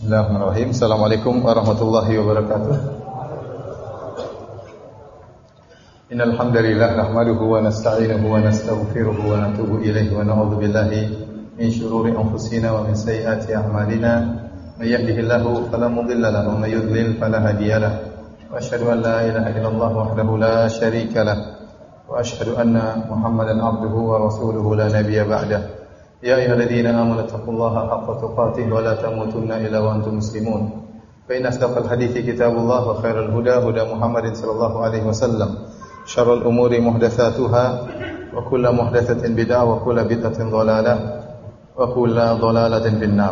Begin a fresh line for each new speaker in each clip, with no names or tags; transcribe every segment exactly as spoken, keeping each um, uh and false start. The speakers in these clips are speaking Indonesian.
Bismillahirrahmanirrahim. Assalamualaikum warahmatullahi wabarakatuh. Innal hamdalillah nahmaduhu wa nasta'inuhu wa nastaghfiruhu wa natubu ilayhi wa na'udzu billahi min shururi anfusina wa min sayyiati a'malina. May yahdihillahu fala mudilla lahu wa may yudlil fala hadiya lahu. Wa asyhadu an la ilaha illallah wahdahu la syarika lahu wa asyhadu anna Muhammadan 'abduhu wa rasuluhu la nabiyya ba'dahu. Ya ayyuhalladzina amanu taqullaha haqqa tuqatih wa la tamutunna illa wa antum muslimun. Fa inna asdaqal hadithi kitabullah wa khairal huda huda Muhammadin sallallahu alaihi wasallam. Syarrul umuri muhdatsatuha wa kullu muhdatsatin bid'ah wa kullu bid'atin dhalalah wa kullu dhalalatin finnar.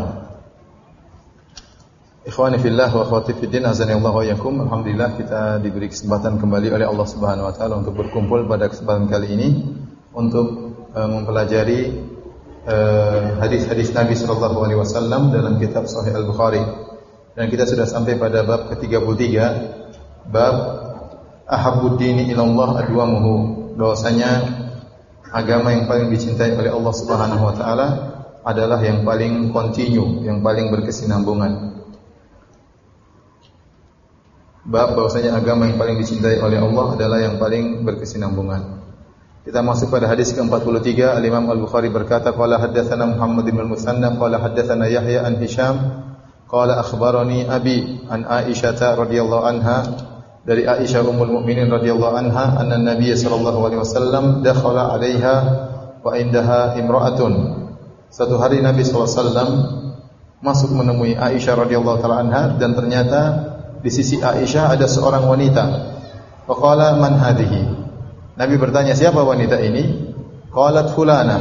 Ikhwani fillah wa akhwati fiddin, azanillahu wa iyyakum. Alhamdulillah kita diberi kesempatan kembali oleh Allah Subhanahu wa taala untuk berkumpul pada kesempatan kali ini untuk uh, mempelajari Uh, hadis-hadis Nabi sallallahu alaihi wasallam dalam kitab Sahih Al-Bukhari. Dan kita sudah sampai pada bab ke tiga puluh tiga, bab ahabbud dini ila Allah adwamuhu, bahwasanya agama yang paling dicintai oleh Allah Subhanahu wa taala adalah yang paling kontinu, yang paling berkesinambungan. Bab bahwasanya agama yang paling dicintai oleh Allah adalah yang paling berkesinambungan. Kita masuk pada hadis ke empat puluh tiga. Al-Imam Al-Bukhari berkata, qala haddatsana Muhammad bin Al-Musanna qala haddatsana Yahya an Hisham qala akhbarani abi an Aisyah radhiyallahu anha, dari Aisyah ummul mukminin radhiyallahu anha, anna Nabiy sallallahu alaihi wasallam dakhala 'alaiha wa indaha imra'atun. Satu hari Nabi sallallahu alaihi wasallam masuk menemui Aisyah radhiyallahu taala anha, dan ternyata di sisi Aisyah ada seorang wanita. Wa qala man hadhihi? Nabi bertanya, siapa wanita ini? Qalat fulana.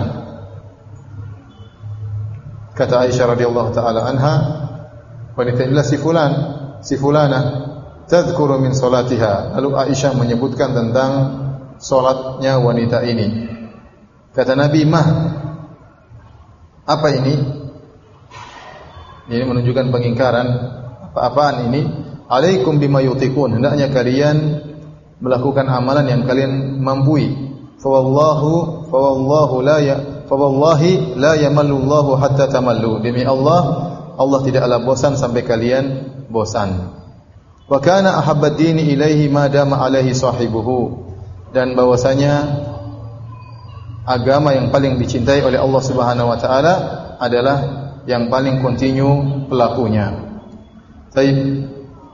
Kata Aisyah radhiyallahu taala anha, wanita inilah si fulan, si fulana. Tadhkuru min salatiha. Lalu Aisyah menyebutkan tentang salatnya wanita ini. Kata Nabi, mah, apa ini? Ini menunjukkan pengingkaran. Apa-apaan ini? Alaikum bima yutiqun. Hendaknya kalian melakukan amalan yang kalian mampu. Fa wallahu fa wallahu la ya fa wallahi la yamallu Allahu hatta tamallu. Demi Allah, Allah tidaklah bosan sampai kalian bosan. Wa kana ahabbad dini ilaihi ma dama alaihi sahibuhu. Dan bahwasanya agama yang paling dicintai oleh Allah Subhanahu wa taala adalah yang paling kontinu pelakunya. Baik.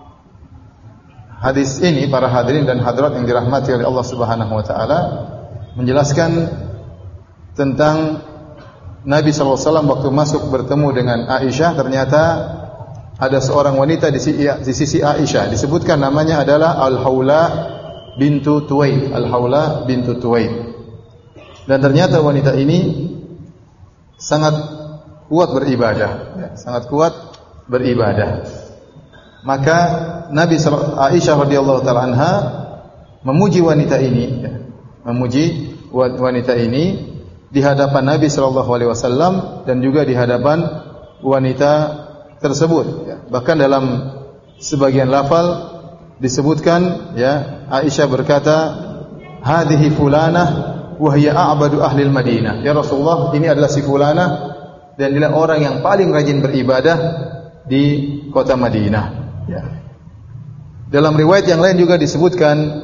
Hadis ini, para hadirin dan hadirat yang dirahmati oleh Allah Subhanahu wa taala, menjelaskan tentang Nabi sallallahu alaihi wasallam waktu masuk bertemu dengan Aisyah, ternyata ada seorang wanita di sisi, di sisi Aisyah, disebutkan namanya adalah Al-Haula bintu Tuwaid, Al-Haula bintu Tuwaid. Dan ternyata wanita ini sangat kuat beribadah, ya, sangat kuat beribadah. Maka Nabi Aisyah radhiyallahu taala anha memuji wanita ini, ya, memuji wanita ini di hadapan Nabi sallallahu alaihi wasallam dan juga di hadapan wanita tersebut, ya. Bahkan dalam sebagian lafal disebutkan, ya, Aisyah berkata, hadhihi fulanah wa hiya a'badu ahli al-Madinah. Ya Rasulullah, ini adalah si fulanah dan dia orang yang paling rajin beribadah di kota Madinah. Ya. Dalam riwayat yang lain juga disebutkan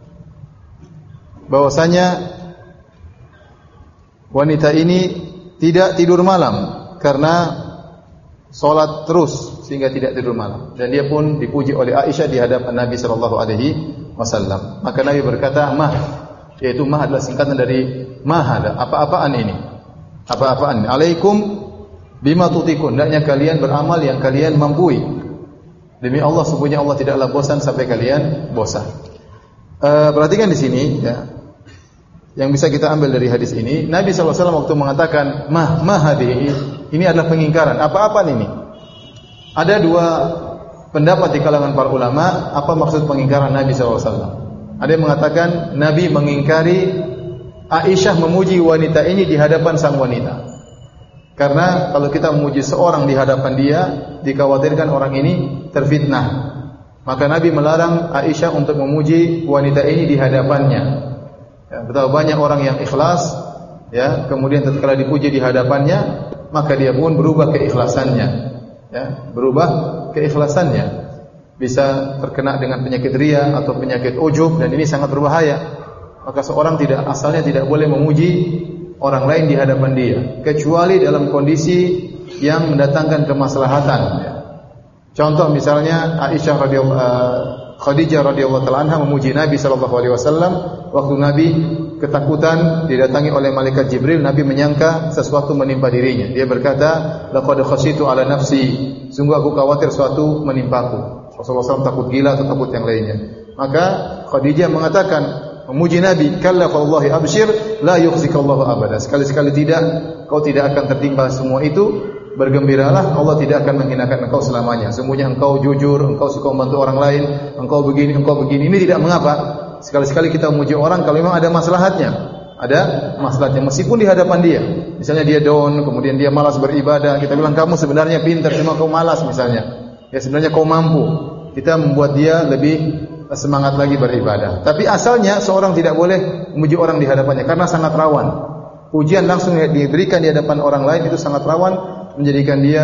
bahwasanya wanita ini tidak tidur malam karena salat terus sehingga tidak tidur malam, dan dia pun dipuji oleh Aisyah di hadapan Nabi sallallahu alaihi wasallam. Maka Nabi berkata, mah, yaitu mah adalah singkatan dari mahada, apa-apaan ini? Apa-apaan? Alaikum bima tutikun. Hendaknya kalian beramal yang kalian mampu. Demi Allah, sesungguhnya Allah tidaklah bosan sampai kalian bosan. Uh, perhatikan di sini, ya, yang bisa kita ambil dari hadis ini, Nabi sallallahu alaihi wasallam waktu mengatakan mah mah hadhihi, ini adalah pengingkaran. Apa-apa ini? Ada dua pendapat di kalangan para ulama apa maksud pengingkaran Nabi sallallahu alaihi wasallam. Ada yang mengatakan Nabi mengingkari Aisyah memuji wanita ini di hadapan sang wanita. Karena kalau kita memuji seorang di hadapan dia, dikhawatirkan orang ini terfitnah. Maka Nabi melarang Aisyah untuk memuji wanita ini di hadapannya. Ya, betapa banyak orang yang ikhlas, ya, kemudian tatkala dipuji di hadapannya, maka dia pun berubah keikhlasannya. ya, berubah keikhlasannya. Bisa terkena dengan penyakit riya atau penyakit ujub, dan ini sangat berbahaya. Maka seorang tidak asalnya tidak boleh memuji orang lain di hadapan dia, kecuali dalam kondisi yang mendatangkan kemaslahatan. Contoh misalnya Aisyah radhiyallahu uh, Khadijah radhiyallahu taala anha memuji Nabi sallallahu alaihi wasallam waktu Nabi ketakutan didatangi oleh malaikat Jibril. Nabi menyangka sesuatu menimpa dirinya. Dia berkata, "Laqad khasyitu ala nafsi." Sungguh aku khawatir sesuatu menimpaku. Rasulullah shallallahu alaihi wasallam takut gila atau takut yang lainnya. Maka Khadijah mengatakan, memuji Nabi, "Kalla wallahi abshir, la yukhzikallahu abada." Sekali-sekali tidak, kau tidak akan tertimpa semua itu. Bergembiralah, Allah tidak akan menghinakan engkau selamanya. Sungguhnya engkau jujur, engkau suka membantu orang lain, engkau begini, engkau begini. Ini tidak mengapa. Sekali-sekali kita memuji orang kalau memang ada maslahatnya. Ada maslahatnya meskipun di hadapan dia. Misalnya dia down, kemudian dia malas beribadah, kita bilang kamu sebenarnya pintar cuma kau malas misalnya. Ya sebenarnya kau mampu. Kita membuat dia lebih semangat lagi beribadah. Tapi asalnya seorang tidak boleh memuji orang di hadapannya karena sangat rawan. Pujian langsung diberikan di hadapan orang lain itu sangat rawan menjadikan dia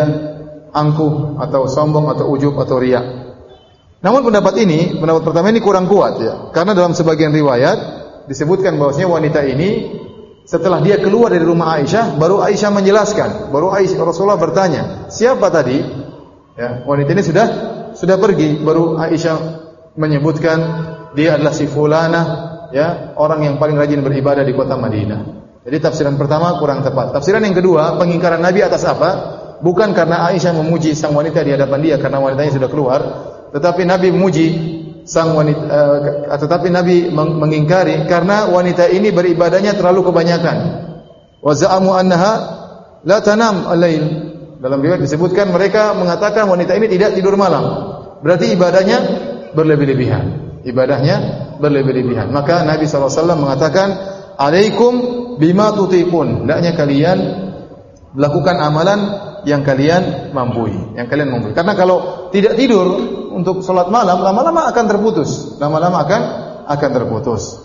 angkuh atau sombong atau ujub atau riya. Namun pendapat ini, pendapat pertama ini kurang kuat ya. Karena dalam sebagian riwayat disebutkan bahwasanya wanita ini setelah dia keluar dari rumah Aisyah, baru Aisyah menjelaskan, baru Aisyah Rasulullah bertanya, "Siapa tadi?" Ya, wanita ini sudah sudah pergi, baru Aisyah menyebutkan dia adalah si fulana, ya, orang yang paling rajin beribadah di kota Madinah. Jadi tafsiran pertama kurang tepat. Tafsiran yang kedua, pengingkaran Nabi atas apa? Bukan karena Aisyah memuji sang wanita di hadapan dia karena wanitanya sudah keluar, tetapi Nabi memuji sang wanita, uh, tetapi Nabi mengingkari karena wanita ini beribadahnya terlalu kebanyakan. Wa za'amu annaha la tanam al-lail. Dalam riwayat disebutkan mereka mengatakan wanita ini tidak tidur malam. Berarti ibadahnya berlebih-lebihan. Ibadahnya berlebih-lebihan. Maka Nabi sallallahu alaihi wasallam mengatakan, "Alaikum bima tutiqun." Hendaknya kalian melakukan amalan yang kalian mampu, yang kalian mampu. Karena kalau tidak tidur untuk salat malam, lama-lama akan terputus. Lama-lama akan akan terputus.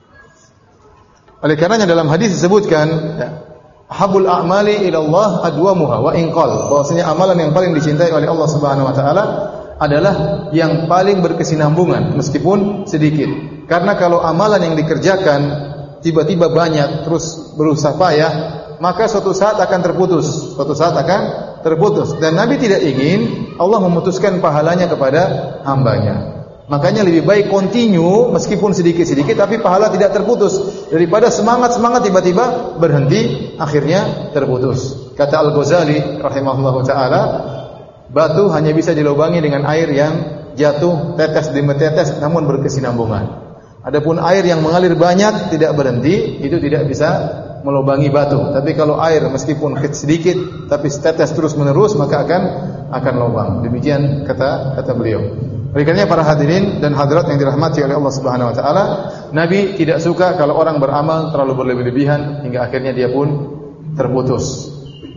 Oleh karenanya dalam hadis disebutkan, ya, habul a'mali ila Allah adwamuha wa in qal. Bahwasanya amalan yang paling dicintai oleh Allah Subhanahu wa taala adalah yang paling berkesinambungan meskipun sedikit. Karena kalau amalan yang dikerjakan tiba-tiba banyak terus berusaha payah, maka suatu saat akan terputus. Suatu saat akan terputus. Dan Nabi tidak ingin Allah memutuskan pahalanya kepada hambanya. Makanya lebih baik continue meskipun sedikit-sedikit tapi pahala tidak terputus daripada semangat-semangat tiba-tiba berhenti akhirnya terputus. Kata Al-Ghazali rahimahullahu taala, batu hanya bisa dilubangi dengan air yang jatuh tetes demi tetes namun berkesinambungan. Adapun air yang mengalir banyak tidak berhenti itu tidak bisa melubangi batu. Tapi kalau air meskipun sedikit tapi tetes terus-menerus maka akan akan lubang. Demikian kata kata beliau. Oleh karenanya para hadirin dan hadirat yang dirahmati oleh Allah Subhanahu wa taala, Nabi tidak suka kalau orang beramal terlalu berlebih-lebihan hingga akhirnya dia pun terputus.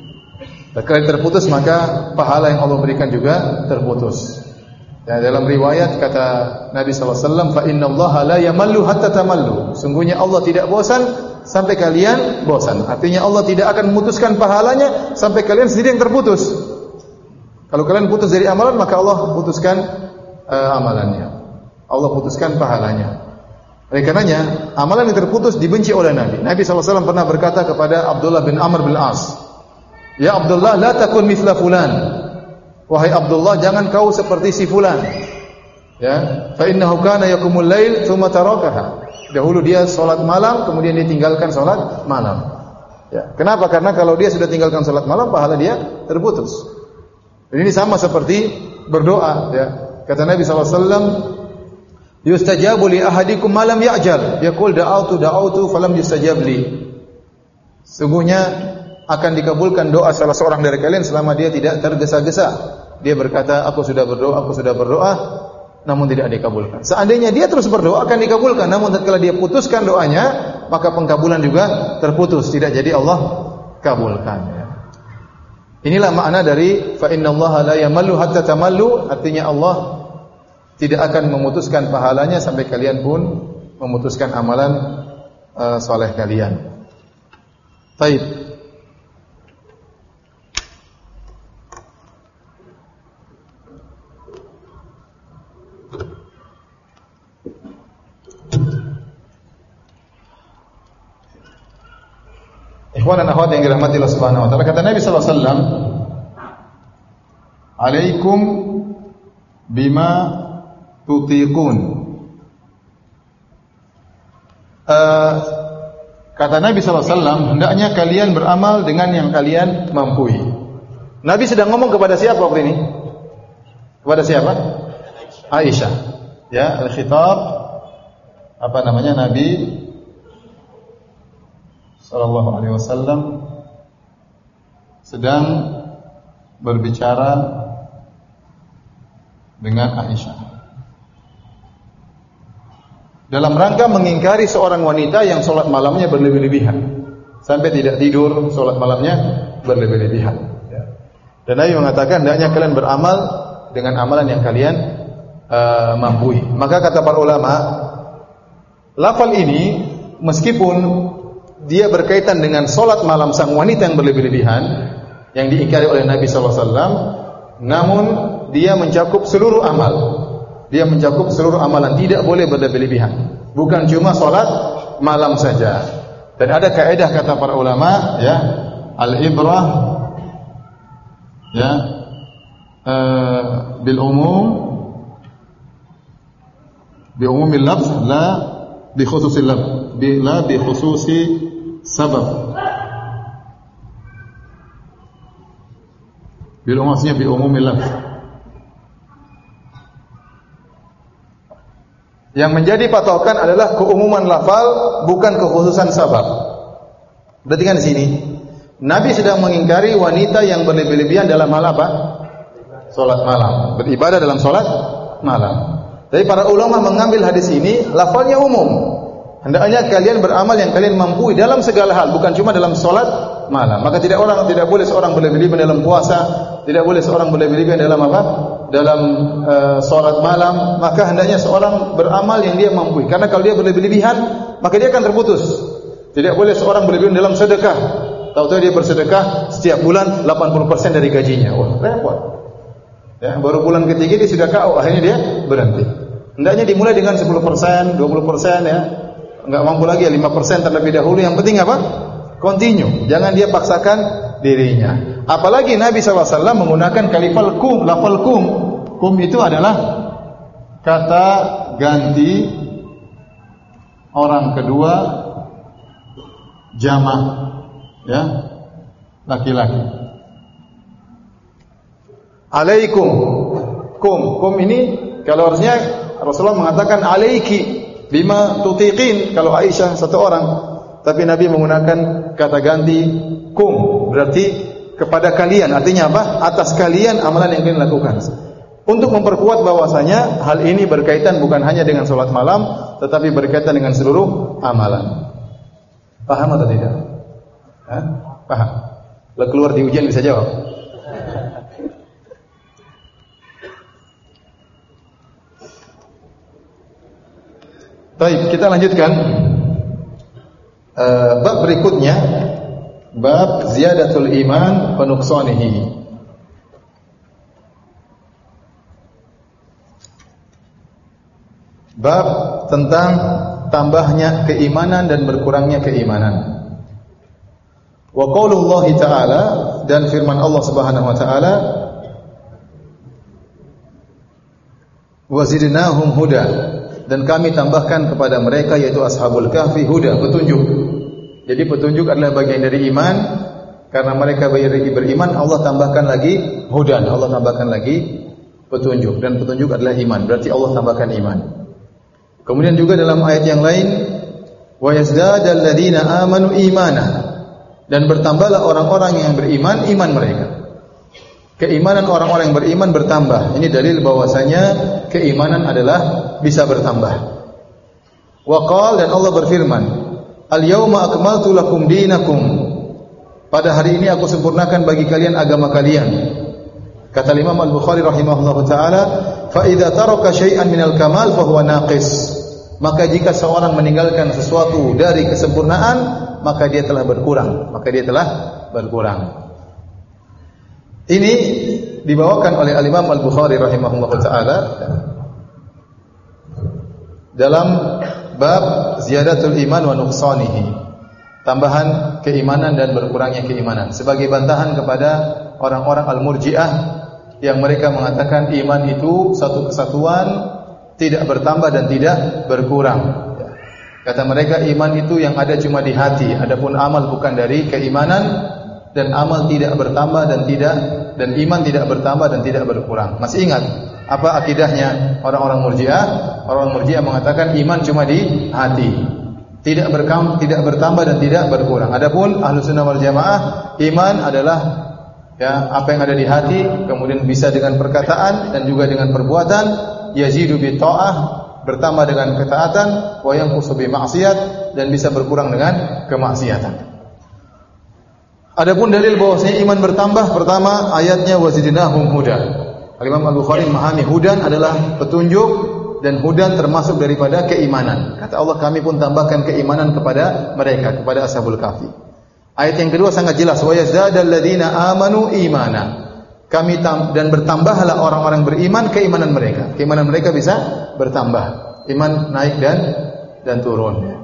Dan kalau terputus maka pahala yang Allah berikan juga terputus. Ya, dalam riwayat kata Nabi sallallahu alaihi wasallam, "Fa innallaha la yamallu hatta tamallu." Sungguhnya Allah tidak bosan sampai kalian bosan. Artinya Allah tidak akan memutuskan pahalanya sampai kalian sendiri yang terputus. Kalau kalian putus dari amalan maka Allah putuskan uh, amalannya. Allah putuskan pahalanya. Oleh karenanya amalan yang terputus dibenci oleh Nabi. Nabi sallallahu alaihi wasallam pernah berkata kepada Abdullah bin Amr bin As, "Ya Abdullah, la takun mithla fulan." Wahai Abdullah, jangan kau seperti si fulan. Ya, fa innahu kana yaqumul lail tsumma tarakaha. Dahulu dia salat malam, kemudian dia tinggalkan salat malam. Ya, kenapa? Karena kalau dia sudah tinggalkan salat malam, pahala dia terputus. Dan ini sama seperti berdoa, ya. Kata Nabi sallallahu alaihi wasallam, "Yustajabu li ahadikum ma lam ya'jal." Yaqul da'autu da'autu falam yustajab li. Sungguhnya akan dikabulkan doa salah seorang dari kalian selama dia tidak tergesa-gesa. Dia berkata, "Aku sudah berdoa, aku sudah berdoa," namun tidak dikabulkan. Seandainya dia terus berdoa akan dikabulkan, namun tatkala dia putuskan doanya, maka pengkabulan juga terputus, tidak jadi Allah kabulkan. Inilah makna dari fa innallaha la yamallu hatta tamallu, artinya Allah tidak akan memutuskan pahalanya sampai kalian pun memutuskan amalan uh, saleh kalian. Baik. Ikhwan dan akhwat yang dirahmati Allah Subhanahu wa taala, kata Nabi sallallahu alaihi wasallam, "Alaikum bima tutiqun." Uh, kata Nabi sallallahu alaihi wasallam, hendaknya kalian beramal dengan yang kalian mampu. Nabi sedang ngomong kepada siapa waktu ini? Kepada siapa? Aisyah. Ya, al-khitab apa namanya, Nabi sallallahu alaihi wasallam sedang berbicara dengan Aisyah dalam rangka mengingkari seorang wanita yang sholat malamnya berlebih-lebihan sampai tidak tidur, sholat malamnya berlebih-lebihan. Dan Nabi mengatakan hendaknya kalian beramal dengan amalan yang kalian uh, mampu. Maka kata para ulama, lafal ini meskipun dia berkaitan dengan sholat malam sang wanita yang berlebih-lebihan yang diingkari oleh Nabi sallallahu alaihi wasallam, namun dia mencakup seluruh amal. Dia mencakup seluruh amalan, tidak boleh berlebih-lebihan. Bukan cuma sholat malam saja. Dan ada kaidah kata para ulama, ya, al-ibrah, ya, uh, bil umum, bi umumil lafz, la bi khususil lafz, bi la bi khususi sabab. Bil umumnya bi umumil lafz. Yang menjadi patokan adalah keumuman lafal, bukan kekhususan sabab. Berarti kan di sini Nabi sedang mengingkari wanita yang berlebih-lebihan dalam hal apa? Salat malam, beribadah dalam salat malam. Tapi para ulama mengambil hadis ini, lafalnya umum. Hendaknya kalian beramal yang kalian mampu dalam segala hal, bukan cuma dalam salat malam. Maka tidak orang tidak boleh seorang berlebih-lebihan dalam puasa, tidak boleh seorang berlebih-lebihan dalam apa? Dalam uh, salat malam. Maka hendaknya seorang beramal yang dia mampu. Karena kalau dia berlebih-lebihan, maka dia akan terputus. Tidak boleh seorang berlebih-lebihan dalam sedekah. Tahu-tahu dia bersedekah setiap bulan delapan puluh persen dari gajinya. Wah, repot. Ya, baru bulan ketiga dia sudah K O, akhirnya dia berhenti. Hendaknya dimulai dengan sepuluh persen, dua puluh persen ya. Enggak mampu lagi ya lima persen terlebih dahulu. Yang penting apa? Continue. Jangan dia paksakan dirinya. Apalagi Nabi sallallahu alaihi wasallam menggunakan kalifal kum, lafal kum. Kum itu adalah kata ganti orang kedua jamak, ya, laki-laki. Alaikum. Kum, kum ini kalau harusnya Rasulullah mengatakan alaiki bima tutiqin kalau Aisyah satu orang. Tapi Nabi menggunakan kata ganti kum, berarti kepada kalian, artinya apa? Atas kalian amalan yang kalian lakukan. Untuk memperkuat bahwasanya hal ini berkaitan bukan hanya dengan salat malam, tetapi berkaitan dengan seluruh amalan. Paham atau tidak? Hah? Paham? Kalau keluar di ujian bisa jawab. Baik, kita lanjutkan. Uh, bab berikutnya, bab ziyadatul iman wa nuqsanihi. Bab tentang tambahnya keimanan dan berkurangnya keimanan. Wa qaulullah ta'ala, dan firman Allah Subhanahu wa taala, wa zidnahum huda, dan kami tambahkan kepada mereka yaitu ashabul kahfi huda, petunjuk. Jadi petunjuk adalah bagian dari iman. Karena mereka beriman, Allah tambahkan lagi hudan, Allah tambahkan lagi petunjuk, dan petunjuk adalah iman. Berarti Allah tambahkan iman. Kemudian juga dalam ayat yang lain, wa yazdadal ladzina amanu imana, dan bertambahlah orang-orang yang beriman iman mereka. Keimanan orang-orang yang beriman bertambah. Ini dalil bahwasanya keimanan adalah bisa bertambah. Wa qala, dan Allah berfirman, al-yauma akmaltu lakum dinakum, pada hari ini aku sempurnakan bagi kalian agama kalian. Kata Imam Al-Bukhari rahimahullahu taala, fa idza taraka syai'an minal kamal fa huwa naqis. Maka jika seorang meninggalkan sesuatu dari kesempurnaan, maka dia telah berkurang, maka dia telah berkurang. Ini dibawakan oleh Al-Imam Al-Bukhari rahimahullahu taala dalam bab ziyadatul iman wa nuqsanihi. tambahan keimanan dan berkurangnya keimanan. Sebagai bantahan kepada orang-orang Al-Murji'ah yang mereka mengatakan iman itu satu kesatuan, tidak bertambah dan tidak berkurang. Kata mereka iman itu yang ada cuma di hati, adapun amal bukan dari keimanan, dan amal tidak bertambah dan tidak dan iman tidak bertambah dan tidak berkurang. Masih ingat apa akidahnya orang-orang Murji'ah? Orang Murji'ah mengatakan iman cuma di hati, tidak berkam, tidak bertambah dan tidak berkurang. Adapun Ahlussunnah wal Jamaah, iman adalah ya apa yang ada di hati, kemudian bisa dengan perkataan dan juga dengan perbuatan, yazidu bi ta'ah, bertambah dengan ketaatan, wa yanqusu bi ma'siyat, dan bisa berkurang dengan kemaksiatan. Adapun dalil bahwasanya iman bertambah, pertama ayatnya wazidnahum huda. Al-Imam Al-Bukhari memahami hudan adalah petunjuk, dan hudan termasuk daripada keimanan. Kata Allah, kami pun tambahkan keimanan kepada mereka, kepada Ashabul Kahfi. Ayat yang kedua sangat jelas, wa yazdadal ladzina amanu imana. Kami tam, dan bertambahlah orang-orang beriman keimanan mereka. Keimanan mereka bisa bertambah. Iman naik dan dan turun.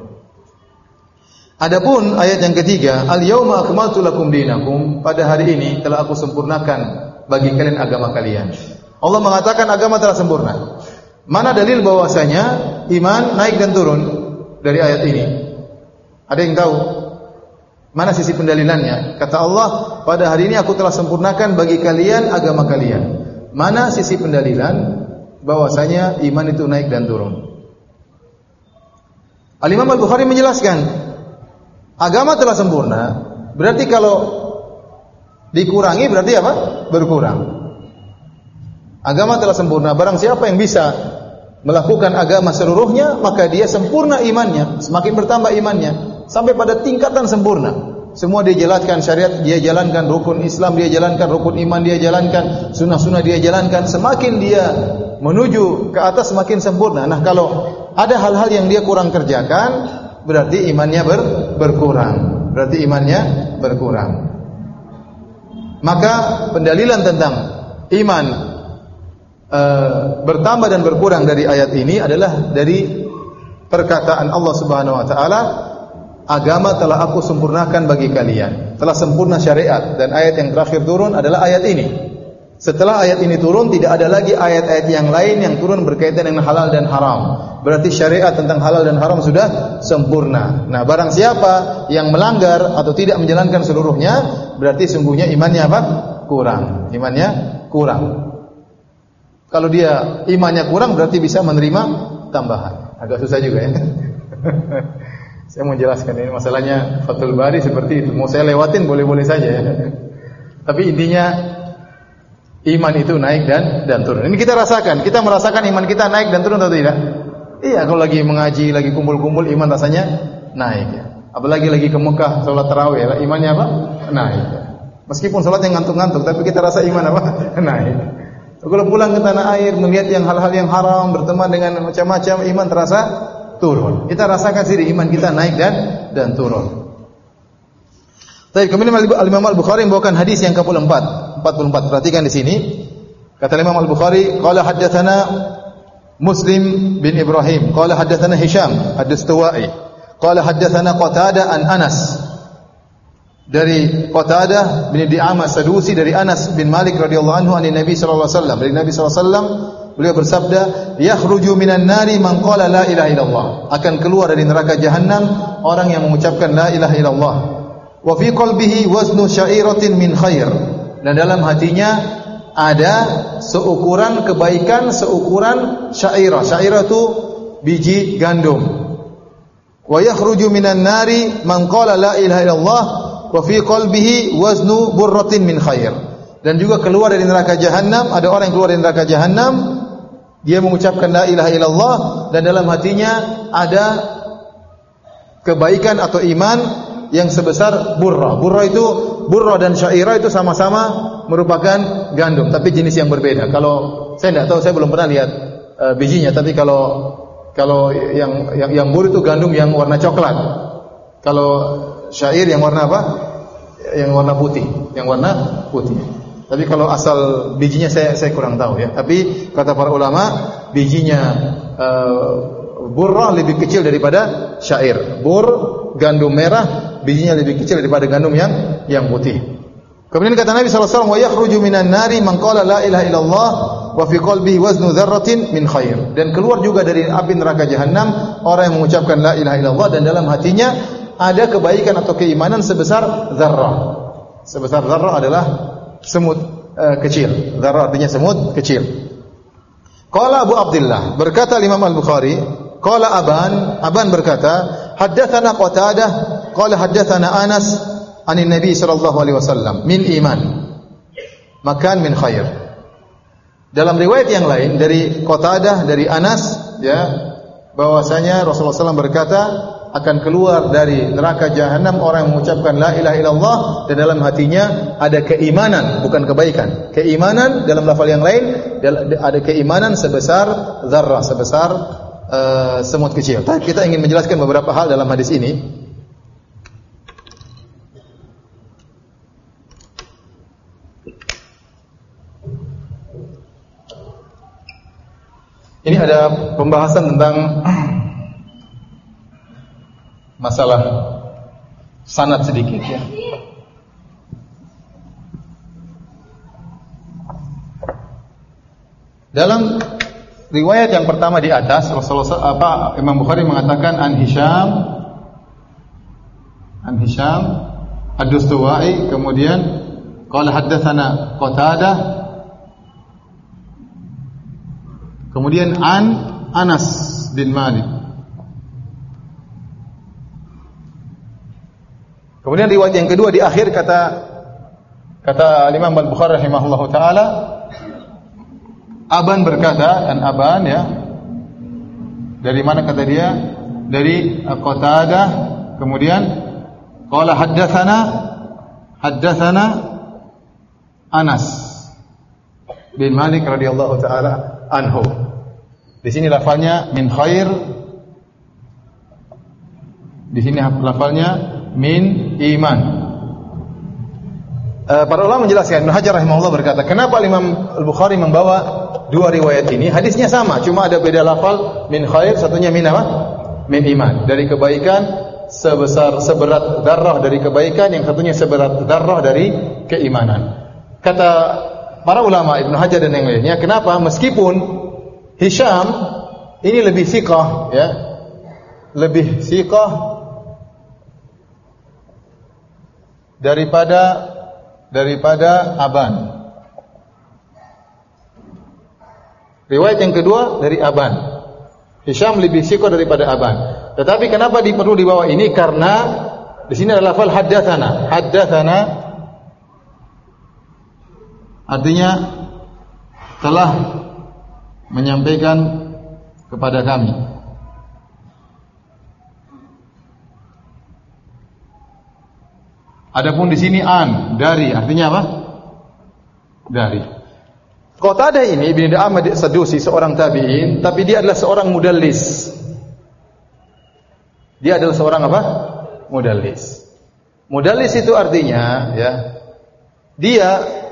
Adapun ayat yang ketiga, al-yauma akmaltu lakum dinakum. Pada hari ini telah aku sempurnakan bagi kalian agama kalian. Allah mengatakan agama telah sempurna. Mana dalil bahwasanya iman naik dan turun dari ayat ini? Ada yang tahu? Mana sisi pendalilannya? Kata Allah, pada hari ini aku telah sempurnakan bagi kalian agama kalian. Mana sisi pendalilan bahwasanya iman itu naik dan turun? Al-Imam Al-Bukhari menjelaskan, agama telah sempurna, berarti kalau dikurangi berarti apa? Berkurang. Agama telah sempurna, barang siapa yang bisa melakukan agama seluruhnya, maka dia sempurna imannya, semakin bertambah imannya sampai pada tingkatan sempurna. Semua dia jalankan, syariat dia jalankan, rukun Islam dia jalankan, rukun iman dia jalankan, sunnah-sunnah dia jalankan. Semakin dia menuju ke atas semakin sempurna. Nah, kalau ada hal-hal yang dia kurang kerjakan, berarti imannya ber, berkurang. Berarti imannya berkurang. Maka pendalilan tentang iman e, bertambah dan berkurang dari ayat ini adalah dari perkataan Allah Subhanahu wa taala, agama telah aku sempurnakan bagi kalian. Telah sempurna syariat, dan ayat yang terakhir turun adalah ayat ini. Setelah ayat ini turun, tidak ada lagi ayat-ayat yang lain yang turun berkaitan dengan halal dan haram. Berarti syariat tentang halal dan haram sudah sempurna. Nah, barang siapa yang melanggar atau tidak menjalankan seluruhnya, berarti sungguhnya imannya apa? Kurang. Imannya kurang. Kalau dia imannya kurang, berarti bisa menerima tambahan. Agak susah juga ya. Saya mau jelaskan ini masalahnya Fathul Bari seperti itu. Mau saya lewatin boleh-boleh saja ya. Tapi intinya iman itu naik dan dan turun. Ini kita rasakan. Kita merasakan iman kita naik dan turun atau tidak? Iya, kalau lagi mengaji, lagi kumpul-kumpul, iman rasanya naik ya. Apalagi lagi ke Mekah salat tarawih, imannya apa? Naik. Ya. Meskipun salatnya ngantuk-ngantuk, tapi kita rasa iman apa? Naik. Kalau pulang ke tanah air melihat yang hal-hal yang haram, berteman dengan macam-macam, iman terasa turun. Kita rasakan sendiri iman kita naik dan dan turun. Baik, kemudian Al-Imam Al-Bukhari membawakan hadis yang ke empat puluh empat. Perhatikan di sini. Kata Imam Al-Bukhari, qala haddatsana Muslim bin Ibrahim, qala haddatsana Hisham ad-Dastuwai, qala haddatsana Qatadah an Anas. Dari Qatadah bin Di'amah Sadusi dari Anas bin Malik radhiyallahu anhu an Nabi sallallahu alaihi wasallam. Dari Nabi sallallahu alaihi wasallam beliau bersabda, yakhruju minan nari man qala la ilaha illallah. Akan keluar dari neraka jahanam orang yang mengucapkan la ilaha illallah. Wa fi qalbihi waznu sya'iratin min khair. Dan dalam hatinya ada seukuran kebaikan, seukuran syairah. Syairah itu biji gandum. Wa yakhruju minan nari man qala la ilaha illallah wa fi qalbihi waznu burratin min khair. Dan juga keluar dari neraka jahanam, ada orang yang keluar dari neraka jahanam, dia mengucapkan la ilaha illallah dan dalam hatinya ada kebaikan atau iman yang sebesar burra. Burra itu, burra dan syairah itu sama-sama merupakan gandum, tapi jenis yang berbeda. Kalau saya tidak tahu, saya belum pernah lihat uh, bijinya, tapi kalau kalau yang yang, yang bur itu gandum yang warna coklat. Kalau syair yang warna apa? Yang warna putih, yang warna putih. Tapi kalau asal bijinya saya saya kurang tahu ya. Tapi kata para ulama, bijinya uh, burra lebih kecil daripada syair. Bur gandum merah bijinya lebih kecil daripada gandum yang yang putih. Kemudian kata Nabi sallallahu alaihi wasallam, "Wa yakhruju minan nari man qala la ilaha illallah wa fi qalbihi waznu dzarratin min khair." Dan keluar juga dari api neraka jahanam orang yang mengucapkan la ilaha illallah dan dalam hatinya ada kebaikan atau keimanan sebesar zarrah. Sebesar zarrah adalah semut uh, kecil. Zarrah artinya semut kecil. Qala Abu Abdullah, berkata Imam Al-Bukhari, qala Aban, Aban berkata, haddatsana Qatadah, qala haddatsana Anas anin Nabi sallallahu alaihi wasallam min iman makan min khair. Dalam riwayat yang lain dari Qatadah dari Anas ya bahwasanya Rasulullah sallallahu alaihi wasallam berkata akan keluar dari neraka jahanam orang yang mengucapkan la ilaha illallah dan dalam hatinya ada keimanan bukan kebaikan. Keimanan dalam lafal yang lain ada keimanan sebesar zarrah, sebesar uh, semut kecil. Tapi kita ingin menjelaskan beberapa hal dalam hadis ini. Ini ada pembahasan tentang masalah sanad sedikit ya. Dalam riwayat yang pertama di atas Rasulullah apa Imam Bukhari mengatakan an Hisham an Hisham ad-Dustuwai, kemudian qala haddatsana Qatadah, kemudian an Anas bin Malik. Kemudian riwayat yang kedua di akhir kata kata Imam Al-Bukhari rahimahullahu taala, Aban berkata, dan Aban ya. Dari mana kata dia? Dari Qatadah, kemudian qala haddatsana haddatsana Anas bin Malik radhiyallahu taala anhu. Di sini lafalnya min khair. Di sini lafalnya min iman. Uh, para ulama menjelaskan, Ibnu Hajar rahimahullah berkata, kenapa Imam Al-Bukhari membawa dua riwayat ini? Hadisnya sama, cuma ada beda lafal min khair, satunya min apa? Min iman. Dari kebaikan sebesar seberat darah dari kebaikan, yang satunya seberat darah dari keimanan. Kata para ulama Ibnu Hajar dan yang lainnya, kenapa? Meskipun Hisham ini lebih thiqah ya. Lebih thiqah daripada daripada Aban. Riwayat yang kedua dari Aban. Hisham lebih thiqah daripada Aban. Tetapi kenapa perlu dibawa ini? Karena di sini ada lafal haddatsana. Haddatsana artinya telah menyampaikan kepada kami. Adapun di sini an, dari, artinya apa? Dari. Qatadah ini Ibnu Da'amah Sadusi, seorang tabi'in, tapi dia adalah seorang mudallis. Dia adalah seorang apa? Mudallis. Mudallis itu artinya ya, dia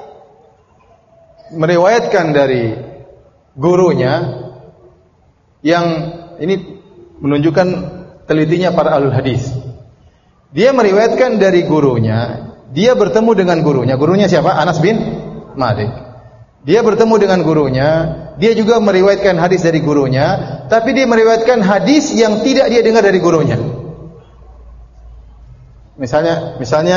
meriwayatkan dari gurunya yang ini menunjukkan telitinya para ahlul hadis. Dia meriwayatkan dari gurunya, dia bertemu dengan gurunya. Gurunya siapa? Anas bin Malik. Dia bertemu dengan gurunya, dia juga meriwayatkan hadis dari gurunya, tapi dia meriwayatkan hadis yang tidak dia dengar dari gurunya. Misalnya, misalnya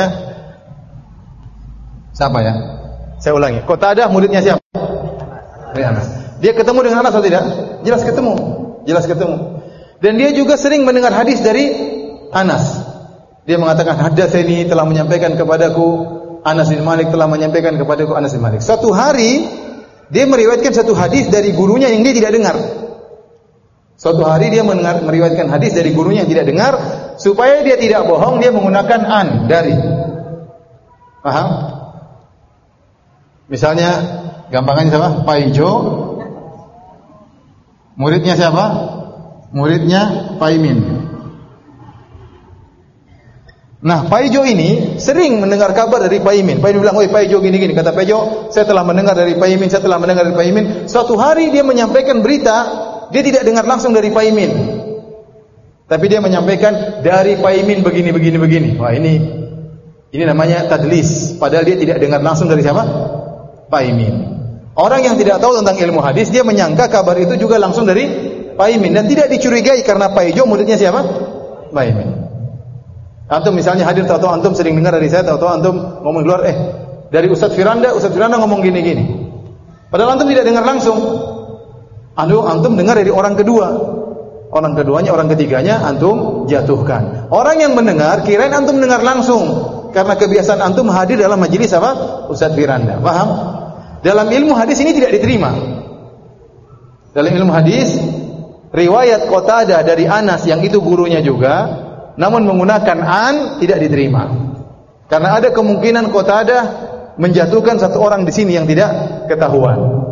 siapa ya? Saya ulangi. Qatadah muridnya siapa? Anas. Dia ketemu dengan Anas atau tidak? Jelas ketemu. Jelas ketemu. Dan dia juga sering mendengar hadis dari Anas. Dia mengatakan haddatsani, telah menyampaikan kepadaku Anas bin Malik, telah menyampaikan kepadaku Anas bin Malik. Suatu hari dia meriwayatkan satu hadis dari gurunya yang dia tidak dengar. Suatu hari dia mendengar, meriwayatkan hadis dari gurunya yang tidak dengar, supaya dia tidak bohong, dia menggunakan an, dari. Paham? Misalnya gampangannya siapa? Paijo. Muridnya siapa? Muridnya Paimin. Nah, Paijo ini sering mendengar kabar dari Paimin. Paimin bilang, "Oi, Paijo gini-gini." Kata Paijo, "Saya telah mendengar dari Paimin, saya telah mendengar dari Paimin." Suatu hari dia menyampaikan berita, dia tidak dengar langsung dari Paimin. Tapi dia menyampaikan dari Pak Imin begini begini begini. Wah, ini ini namanya tadlis. Padahal dia tidak dengar langsung dari siapa? Pak Imin. Orang yang tidak tahu tentang ilmu hadis, dia menyangka kabar itu juga langsung dari Pak Imin dan tidak dicurigai karena Pak Ijo muridnya siapa? Pak Imin. Antum misalnya hadir, tahu-tahu antum sering dengar dari saya, tahu-tahu antum ngomong keluar, eh dari Ustaz Firanda, Ustaz Firanda ngomong gini-gini. Padahal antum tidak dengar langsung. Antum antum dengar dari orang kedua. Orang keduanya, orang ketiganya antum jatuhkan. Orang yang mendengar kirain antum dengar langsung karena kebiasaan antum hadir dalam majelis apa? Ustaz Firanda. Paham? Dalam ilmu hadis ini tidak diterima. Dalam ilmu hadis, riwayat Qatadah dari Anas yang itu gurunya juga, namun menggunakan an tidak diterima. Karena ada kemungkinan Qatadah menjatuhkan satu orang di sini yang tidak ketahuan.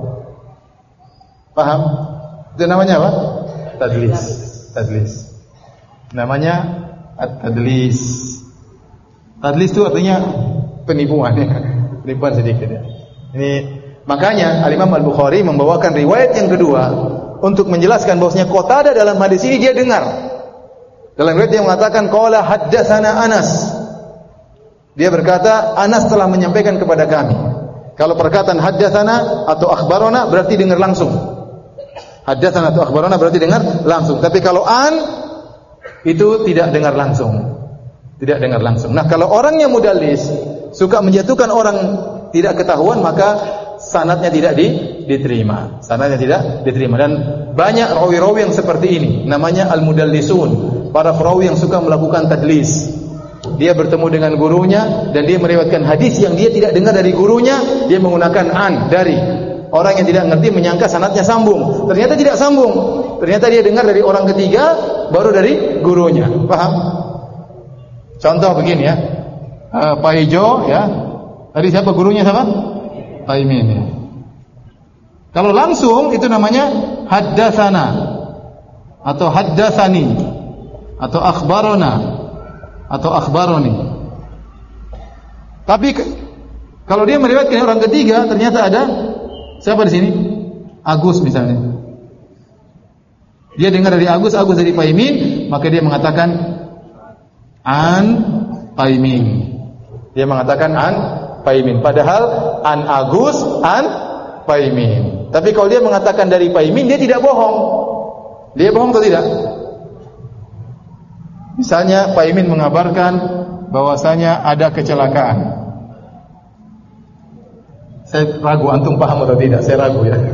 Paham? Itu namanya apa? Tadlis. Tadlis. Namanya at-tadlis. Tadlis itu artinya penipuan ya. Penipuan sedikit ya. Ini makanya Al-Imam Al-Bukhari membawakan riwayat yang kedua untuk menjelaskan bahwasanya Qatadah dalam hadis ini dia dengar. Dalam riwayat dia mengatakan qala haddatsana Anas. Dia berkata Anas telah menyampaikan kepada kami. Kalau perkataan haddatsana atau akhbarona berarti dengar langsung. Haddatsana atau akhbarona berarti dengar langsung. Tapi kalau an itu tidak dengar langsung. Tidak dengar langsung. Nah, kalau orang yang mudallis suka menjatuhkan orang tidak ketahuan, maka sanadnya tidak di, diterima. Sanadnya tidak diterima. Dan banyak rawi-rawi yang seperti ini. Namanya al-mudallisun. Para perawi yang suka melakukan tadlis. Dia bertemu dengan gurunya dan dia meriwayatkan hadis yang dia tidak dengar dari gurunya, dia menggunakan an dari. Orang yang tidak ngerti menyangka sanadnya sambung. Ternyata tidak sambung. Ternyata dia dengar dari orang ketiga, baru dari gurunya. Paham? Contoh begini ya. Uh, Pak Ijo ya. Tadi siapa gurunya siapa? Pak Imin ya. Kalau langsung itu namanya haddatsana atau haddatsani atau akhbarona atau akhbaroni. Tapi kalau dia meriwayatkan orang ketiga, ternyata ada siapa di sini? Agus misalnya. Dia dengar dari Agus, Agus dari Pak Imin, maka dia mengatakan an Pak Imin. Dia mengatakan an Pak Imin. Padahal an Agus, an Pak Imin. Tapi kalau dia mengatakan dari Pak Imin, dia tidak bohong. Dia bohong atau tidak? Misalnya Pak Imin mengabarkan bahwasanya ada kecelakaan. Saya ragu antum paham atau tidak, saya ragu ya.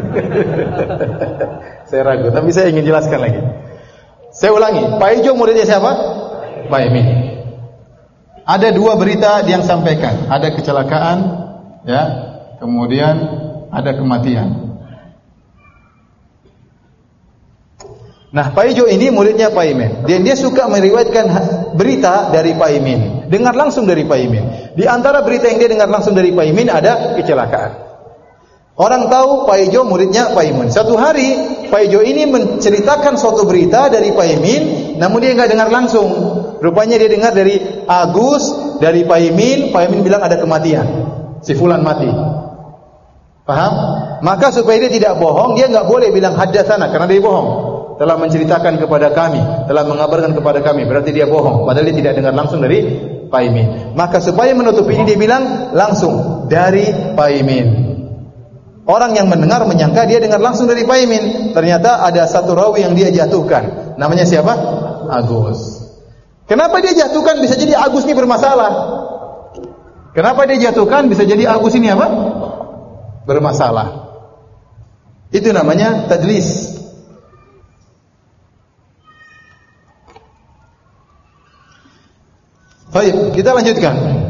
Saya ragu, tapi saya ingin jelaskan lagi. Saya ulangi, Pak Ijo muridnya siapa? Pak Imin. Ada dua berita yang sampaikan, ada kecelakaan, ya, kemudian ada kematian. Nah, Pak Ijo ini muridnya Pak Imin. Dan dia suka meriwayatkan berita dari Pak Imin. Dengar langsung dari Pak Imin. Di antara berita yang dia dengar langsung dari Pak Imin ada kecelakaan. Orang tahu Pak Ijo muridnya Pak Imin. Satu hari Pak Ijo ini menceritakan suatu berita dari Pak Imin, namun dia enggak dengar langsung. Rupanya dia dengar dari Agus, dari Pak Imin. Pak Imin bilang ada kematian. Si fulan mati. Paham? Maka supaya dia tidak bohong, dia enggak boleh bilang haddatsana karena dia bohong. Telah menceritakan kepada kami, telah mengabarkan kepada kami, berarti dia bohong. Padahal dia tidak dengar langsung dari Pak Imin. Maka supaya menutupi ini dia bilang langsung dari Pak Imin. Orang yang mendengar menyangka dia dengar langsung dari Pak Imin. Ternyata ada satu rawi yang dia jatuhkan. Namanya siapa? Agus. Kenapa dia jatuhkan? Bisa jadi Agus ini bermasalah. Kenapa dia jatuhkan? Bisa jadi Agus ini apa? Bermasalah. Itu namanya tadlis. Baik, kita lanjutkan.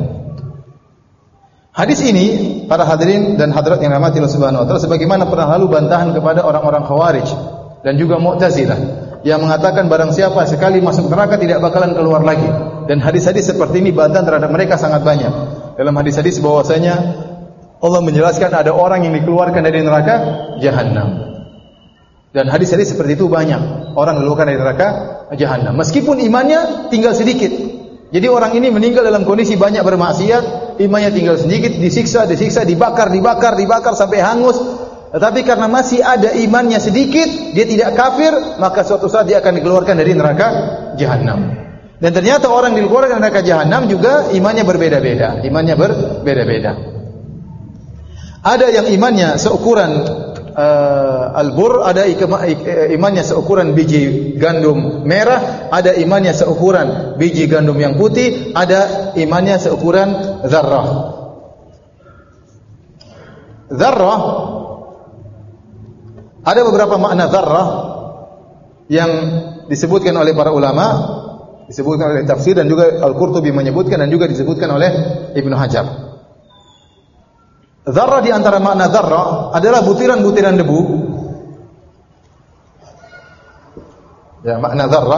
Hadis ini, para hadirin dan hadirat yang dirahmati Allah Subhanahu wa taala, sebagaimana pernah lalu bantahan kepada orang-orang Khawarij dan juga Mu'tazilah yang mengatakan barang siapa sekali masuk neraka tidak bakalan keluar lagi. Dan hadis-hadis seperti ini bantahan terhadap mereka sangat banyak. Dalam hadis-hadis bahwasanya Allah menjelaskan ada orang yang dikeluarkan dari neraka Jahannam. Dan hadis-hadis seperti itu banyak. Orang dikeluarkan dari neraka Jahannam meskipun imannya tinggal sedikit. Jadi orang ini meninggal dalam kondisi banyak bermaksiat, imannya tinggal sedikit, disiksa, disiksa, dibakar, dibakar, dibakar sampai hangus. Tetapi karena masih ada imannya sedikit, dia tidak kafir, maka suatu saat dia akan dikeluarkan dari neraka jahanam. Dan ternyata orang dikeluarkan dari neraka jahanam juga imannya berbeda-beda. Imannya berbeda-beda. Ada yang imannya seukuran uh, al-bur, ada imannya seukuran biji gandum merah, ada imannya seukuran biji gandum yang putih, ada imannya seukuran zarrah. Zarrah, ada beberapa makna zarrah yang disebutkan oleh para ulama, disebutkan oleh tafsir dan juga Al-Qurtubi menyebutkan dan juga disebutkan oleh Ibnu Hajar. Zarrah di antara makna zarrah adalah butiran-butiran debu. Ya, makna zarrah.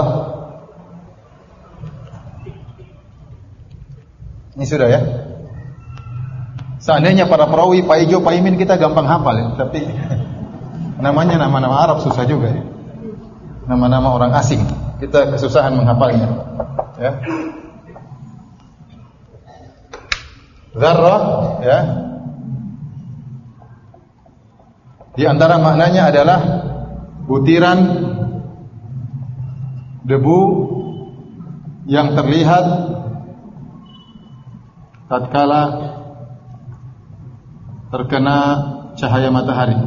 Ini sudah ya. Seandainya para perawi Pak Ijo, Pak Imin kita gampang hafal ya, tapi namanya nama-nama Arab susah juga ya. Nama-nama orang asing, kita kesusahan menghafalnya. Ya. Zarrah, ya. Di antara maknanya adalah butiran debu yang terlihat tatkala terkena cahaya matahari.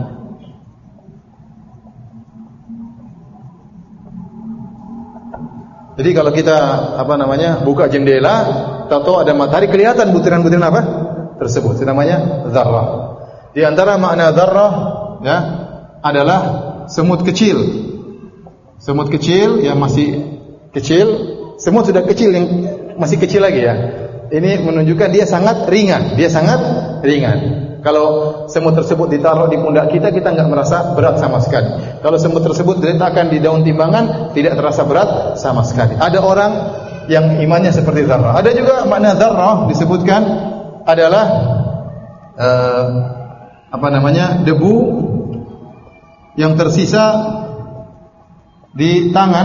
Jadi kalau kita apa namanya buka jendela, tahu ada matahari, kelihatan butiran-butiran apa tersebut. Itu namanya zarrah. Di antara makna zarrah ya adalah semut kecil. Semut kecil yang masih kecil, semut sudah kecil yang masih kecil lagi ya. Ini menunjukkan dia sangat ringan, dia sangat ringan. Kalau semut tersebut ditaruh di pundak kita, kita enggak merasa berat sama sekali. Kalau semut tersebut diletakkan di daun timbangan, tidak terasa berat sama sekali. Ada orang yang imannya seperti zarrah. Ada juga makna zarrah disebutkan adalah uh, apa namanya debu yang tersisa di tangan.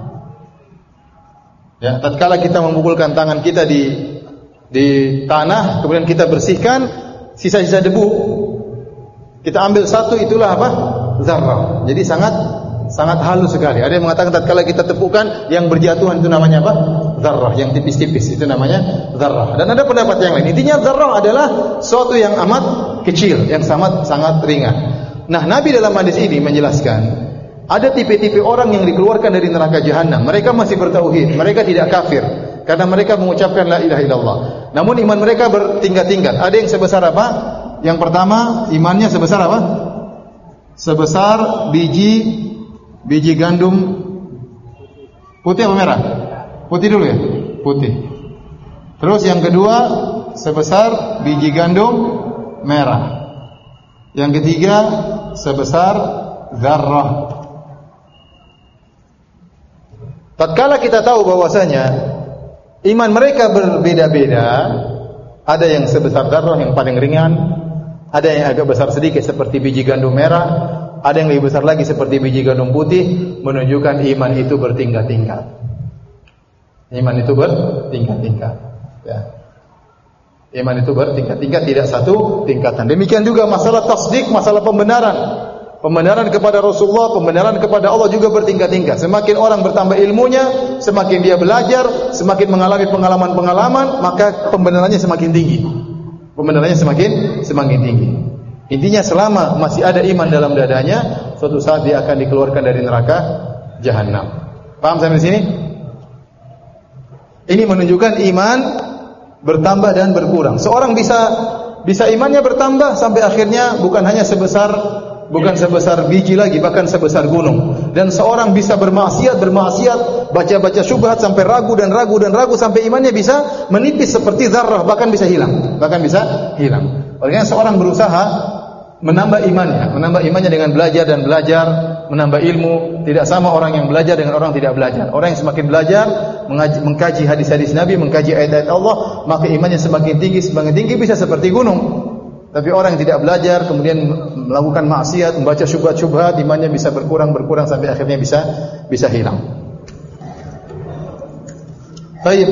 Ya, tatkala kita memukulkan tangan kita di di tanah, kemudian kita bersihkan sisa-sisa debu, kita ambil satu, itulah apa? Zarrah. Jadi sangat sangat halus sekali. Ada yang mengatakan tatkala kita tepukan yang berjatuhan itu namanya apa? Zarrah, yang tipis-tipis itu namanya zarrah. Dan ada pendapat yang lain. Intinya zarrah adalah suatu yang amat kecil, yang sangat sangat ringan. Nah, Nabi dalam hadis ini menjelaskan ada tipe-tipe orang yang dikeluarkan dari neraka jahanam. Mereka masih bertauhid, mereka tidak kafir karena mereka mengucapkan la ilaha illallah. Namun iman mereka bertingkat-tingkat. Ada yang sebesar apa? Yang pertama, imannya sebesar apa? Sebesar biji biji gandum putih apa merah? Putih dulu ya? Putih. Terus yang kedua, sebesar biji gandum merah. Yang ketiga, sebesar zarrah. Tatkala kita tahu bahwasanya iman mereka berbeda-beda, ada yang sebesar zarrah yang paling ringan, ada yang agak besar sedikit seperti biji gandum merah, ada yang lebih besar lagi seperti biji gandum putih, menunjukkan iman itu bertingkat-tingkat. Iman itu bertingkat-tingkat. Ya. Iman itu bertingkat-tingkat, tidak satu tingkatan. Demikian juga masalah tasdik, masalah pembenaran. Pembenaran kepada Rasulullah, pembenaran kepada Allah juga bertingkat-tingkat. Semakin orang bertambah ilmunya, semakin dia belajar, semakin mengalami pengalaman-pengalaman, maka pembenarannya semakin tinggi. Pembenarannya semakin semakin tinggi. Intinya selama masih ada iman dalam dadanya, suatu saat dia akan dikeluarkan dari neraka jahanam. Paham sampai sini? Ini menunjukkan iman bertambah dan berkurang. Seorang bisa bisa imannya bertambah sampai akhirnya bukan hanya sebesar bukan sebesar biji lagi, bahkan sebesar gunung. Dan seorang bisa bermaksiat, bermaksiat, baca-baca syubhat sampai ragu dan ragu dan ragu sampai imannya bisa menipis seperti zarrah, bahkan bisa hilang, bahkan bisa hilang. Olehnya seorang berusaha menambah imannya, menambah imannya dengan belajar dan belajar, menambah ilmu. Tidak sama orang yang belajar dengan orang tidak belajar. Orang yang semakin belajar, mengaji, mengkaji hadis-hadis Nabi, mengkaji ayat-ayat Allah, maka imannya semakin tinggi, semakin tinggi bisa seperti gunung. Tapi orang yang tidak belajar kemudian melakukan maksiat, membaca syubhat-syubhat, imannya bisa berkurang berkurang sampai akhirnya bisa bisa hilang. Baik.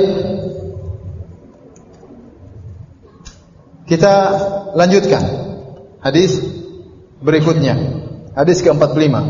Kita lanjutkan hadis berikutnya. Hadis ke empat puluh lima.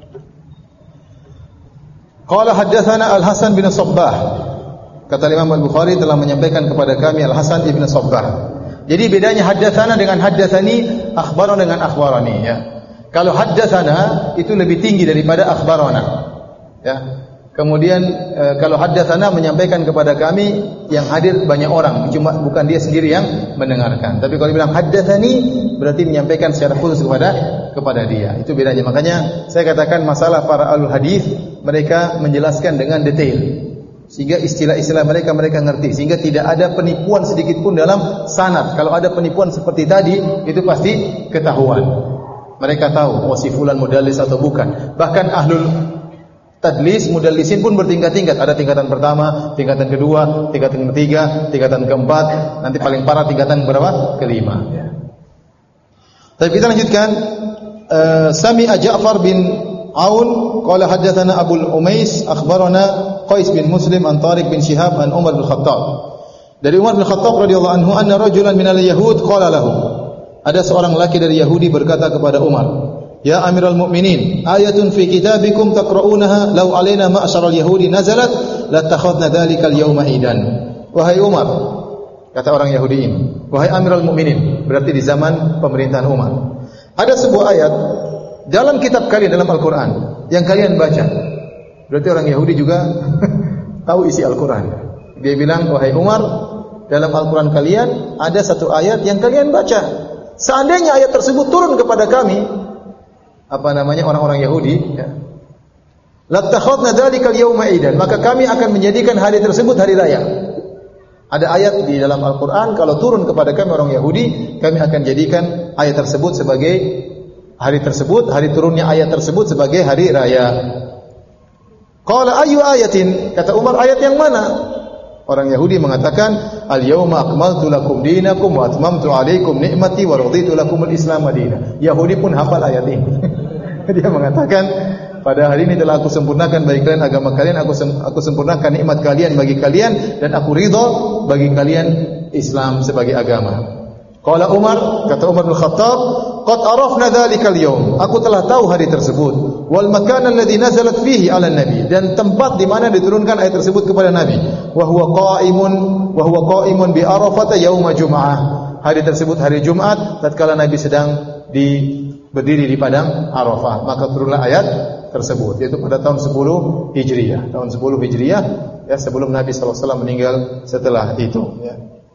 Qala haddatsana Al-Hasan bin Sabbah. Kata Imam Al-Bukhari telah menyampaikan kepada kami Al-Hasan bin Sabbah. Jadi bedanya haddatsana dengan haddatsani, akhbarana dengan akhbarani ya. Kalau haddatsana itu lebih tinggi daripada akhbarana. Ya. Kemudian e, kalau haddatsana menyampaikan kepada kami yang hadir banyak orang, cuma bukan dia sendiri yang mendengarkan. Tapi kalau bilang haddatsani berarti menyampaikan secara khusus kepada kepada dia. Itu bedanya. Makanya saya katakan masalah para alul hadis, mereka menjelaskan dengan detail. Sehingga istilah-istilah mereka mereka ngerti, sehingga tidak ada penipuan sedikit pun dalam sanad. Kalau ada penipuan seperti tadi, itu pasti ketahuan. Mereka tahu oh si fulan mudallis atau bukan. Bahkan ahlul tadlis, mudallisin pun bertingkat-tingkat. Ada tingkatan pertama, tingkatan kedua, tingkatan ketiga, tingkatan keempat, nanti paling parah tingkatan berapa? Kelima. Ya. Tapi kita lanjutkan. Uh, Sami'a Ja'far bin Aun qala haddatsana Abu Umais akhbarana Qais bin Muslim an Tariq bin Shihab an Umar bin Khattab. Dari Umar bin Khattab radhiyallahu anhu anna rajulan minal yahud qala lahu. Ada seorang laki dari Yahudi berkata kepada Umar, "Ya Amirul Mukminin, ayatun fi kitabikum taqra'unaha law alaina ma'syaral yahudi nazalat latakhadna dzalikal yawma idan." Wahai Umar, kata orang Yahudi ini, wahai Amirul Mukminin, berarti di zaman pemerintahan Umar. Ada sebuah ayat dalam kitab kalian, dalam Al-Qur'an yang kalian baca. Berarti orang Yahudi juga tahu isi Al-Qur'an. Dia bilang, wahai Umar, dalam Al-Qur'an kalian ada satu ayat yang kalian baca. Seandainya ayat tersebut turun kepada kami, apa namanya orang-orang Yahudi, ya, latakhadna dzalikal yauma idan, maka kami akan menjadikan hari tersebut hari raya. Ada ayat di dalam Al-Qur'an kalau turun kepada kami orang Yahudi, kami akan jadikan ayat tersebut sebagai hari tersebut, hari turunnya ayat tersebut sebagai hari raya. Qala ayyu ayatin? Kata Umar, ayat yang mana? Orang Yahudi mengatakan, al-yauma akmaltu lakum dinakum wa atmamtu alaikum ni'mati wa raditu lakumul Islam madina. Yahudi pun hafal ayat ini. Dia mengatakan, pada hari ini telah aku sempurnakan bagi kalian agama kalian, aku sem- aku sempurnakan nikmat kalian bagi kalian, dan aku ridha bagi kalian Islam sebagai agama. Qala Umar, kata Umar bin Khattab, qad arafna dzalikal yaum. Aku telah tahu hari tersebut. Wal makan alladhi nazalat fihi 'ala nabi, dan tempat di mana diturunkan ayat tersebut kepada Nabi. Wa huwa qa'imun wa huwa qa'imun bi Arafah yauma Jum'ah. Hari tersebut hari Jumat tatkala Nabi sedang di berdiri di padang Arafah. Maka turunlah ayat tersebut, yaitu pada tahun sepuluh Hijriah. Tahun sepuluh Hijriah, ya, sebelum Nabi sallallahu alaihi wasallam meninggal setelah itu, ya.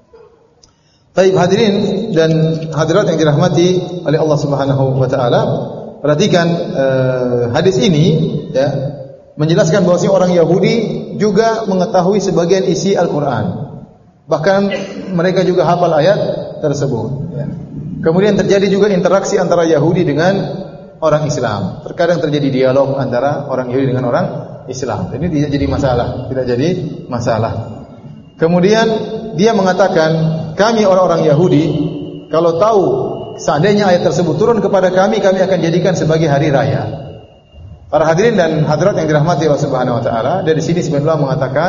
Baik hadirin dan hadirat yang dirahmati oleh Allah Subhanahu wa taala, perhatikan uh, hadis ini, ya, menjelaskan bahwa si orang Yahudi juga mengetahui sebagian isi Al-Qur'an. Bahkan mereka juga hafal ayat tersebut, ya. Kemudian terjadi juga interaksi antara Yahudi dengan orang Islam. Terkadang terjadi dialog antara orang Yahudi dengan orang Islam. Ini tidak jadi masalah, tidak jadi masalah. Kemudian dia mengatakan, kami orang-orang Yahudi kalau tahu seandainya ayat tersebut turun kepada kami, kami akan jadikan sebagai hari raya. Para hadirin dan hadirat yang dirahmati Allah Subhanahu wa taala, dari sini sebenarnya mengatakan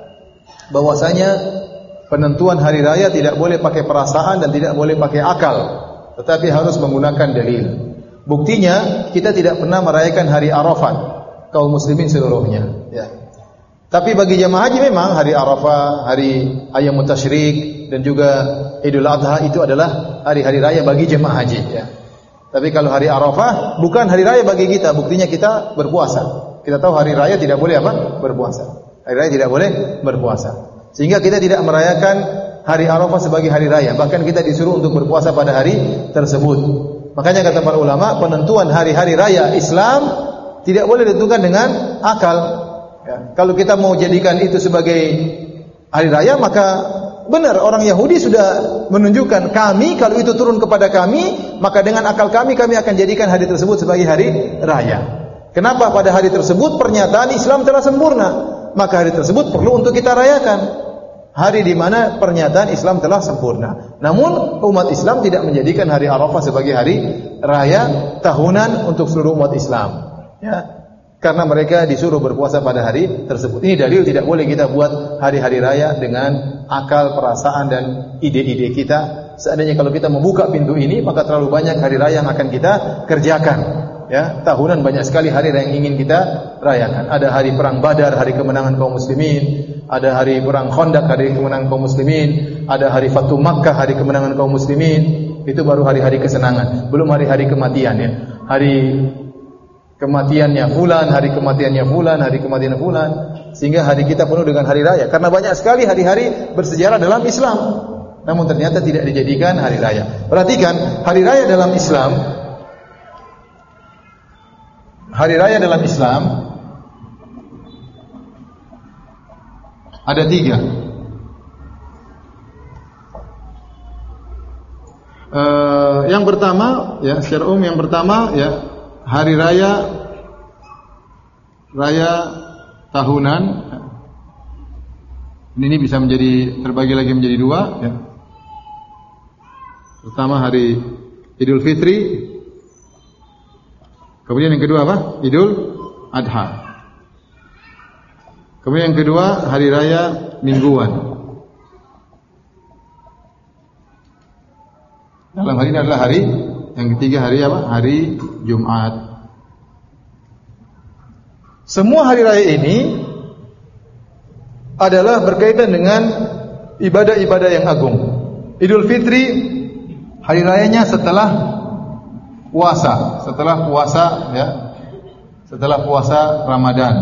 bahwasanya penentuan hari raya tidak boleh pakai perasaan dan tidak boleh pakai akal, tetapi harus menggunakan dalil. Buktinya kita tidak pernah merayakan hari Arafah kaum muslimin seluruhnya, ya. Tapi bagi jamaah haji memang hari Arafah, hari Ayyamut Tasyrik dan juga Idul Adha itu adalah hari-hari raya bagi jamaah haji, ya. Tapi kalau hari Arafah bukan hari raya bagi kita, buktinya kita berpuasa. Kita tahu hari raya tidak boleh apa? Berpuasa. Hari raya tidak boleh berpuasa. Sehingga kita tidak merayakan hari Arafah sebagai hari raya, bahkan kita disuruh untuk berpuasa pada hari tersebut. Makanya kata para ulama, penentuan hari-hari raya Islam tidak boleh ditentukan dengan akal. Ya, kalau kita mau jadikan itu sebagai hari raya, maka benar orang Yahudi sudah menunjukkan kami kalau itu turun kepada kami, maka dengan akal kami kami akan jadikan hari tersebut sebagai hari raya. Kenapa? Pada hari tersebut pernyataan Islam telah sempurna, maka hari tersebut perlu untuk kita rayakan. Hari di mana pernyataan Islam telah sempurna. Namun umat Islam tidak menjadikan hari Arafah sebagai hari raya tahunan untuk seluruh umat Islam, ya. Karena mereka disuruh berpuasa pada hari tersebut. Ini dalil tidak boleh kita buat hari-hari raya dengan akal, perasaan dan ide-ide kita, seandainya kalau kita membuka pintu ini, maka terlalu banyak hari raya yang akan kita kerjakan. Ya, tahunan banyak sekali hari raya yang ingin kita rayakan. Ada hari perang Badar, hari kemenangan kaum muslimin. Ada hari perang Khandaq, hari kemenangan kaum muslimin. Ada hari Fatu Makkah, hari kemenangan kaum muslimin. Itu baru hari-hari kesenangan. Belum hari-hari kematian ya. Hari kematiannya fulan, hari kematiannya fulan, hari kematiannya fulan. Sehingga hari kita penuh dengan hari raya. Karena banyak sekali hari-hari bersejarah dalam Islam. Namun ternyata tidak dijadikan hari raya. Perhatikan, hari raya dalam Islam, hari raya dalam Islam ada tiga. Uh, yang pertama, ya secara umum yang pertama ya hari raya raya tahunan. Ini bisa menjadi terbagi lagi menjadi dua. Ya. Pertama hari Idul Fitri. Kemudian yang kedua apa? Idul Adha. Kemudian yang kedua hari raya mingguan. Dalam hari ini adalah hari yang ketiga hari apa? Hari Jumat. Semua hari raya ini adalah berkaitan dengan ibadah-ibadah yang agung. Idul Fitri hari rayanya setelah puasa, setelah puasa ya, setelah puasa Ramadan.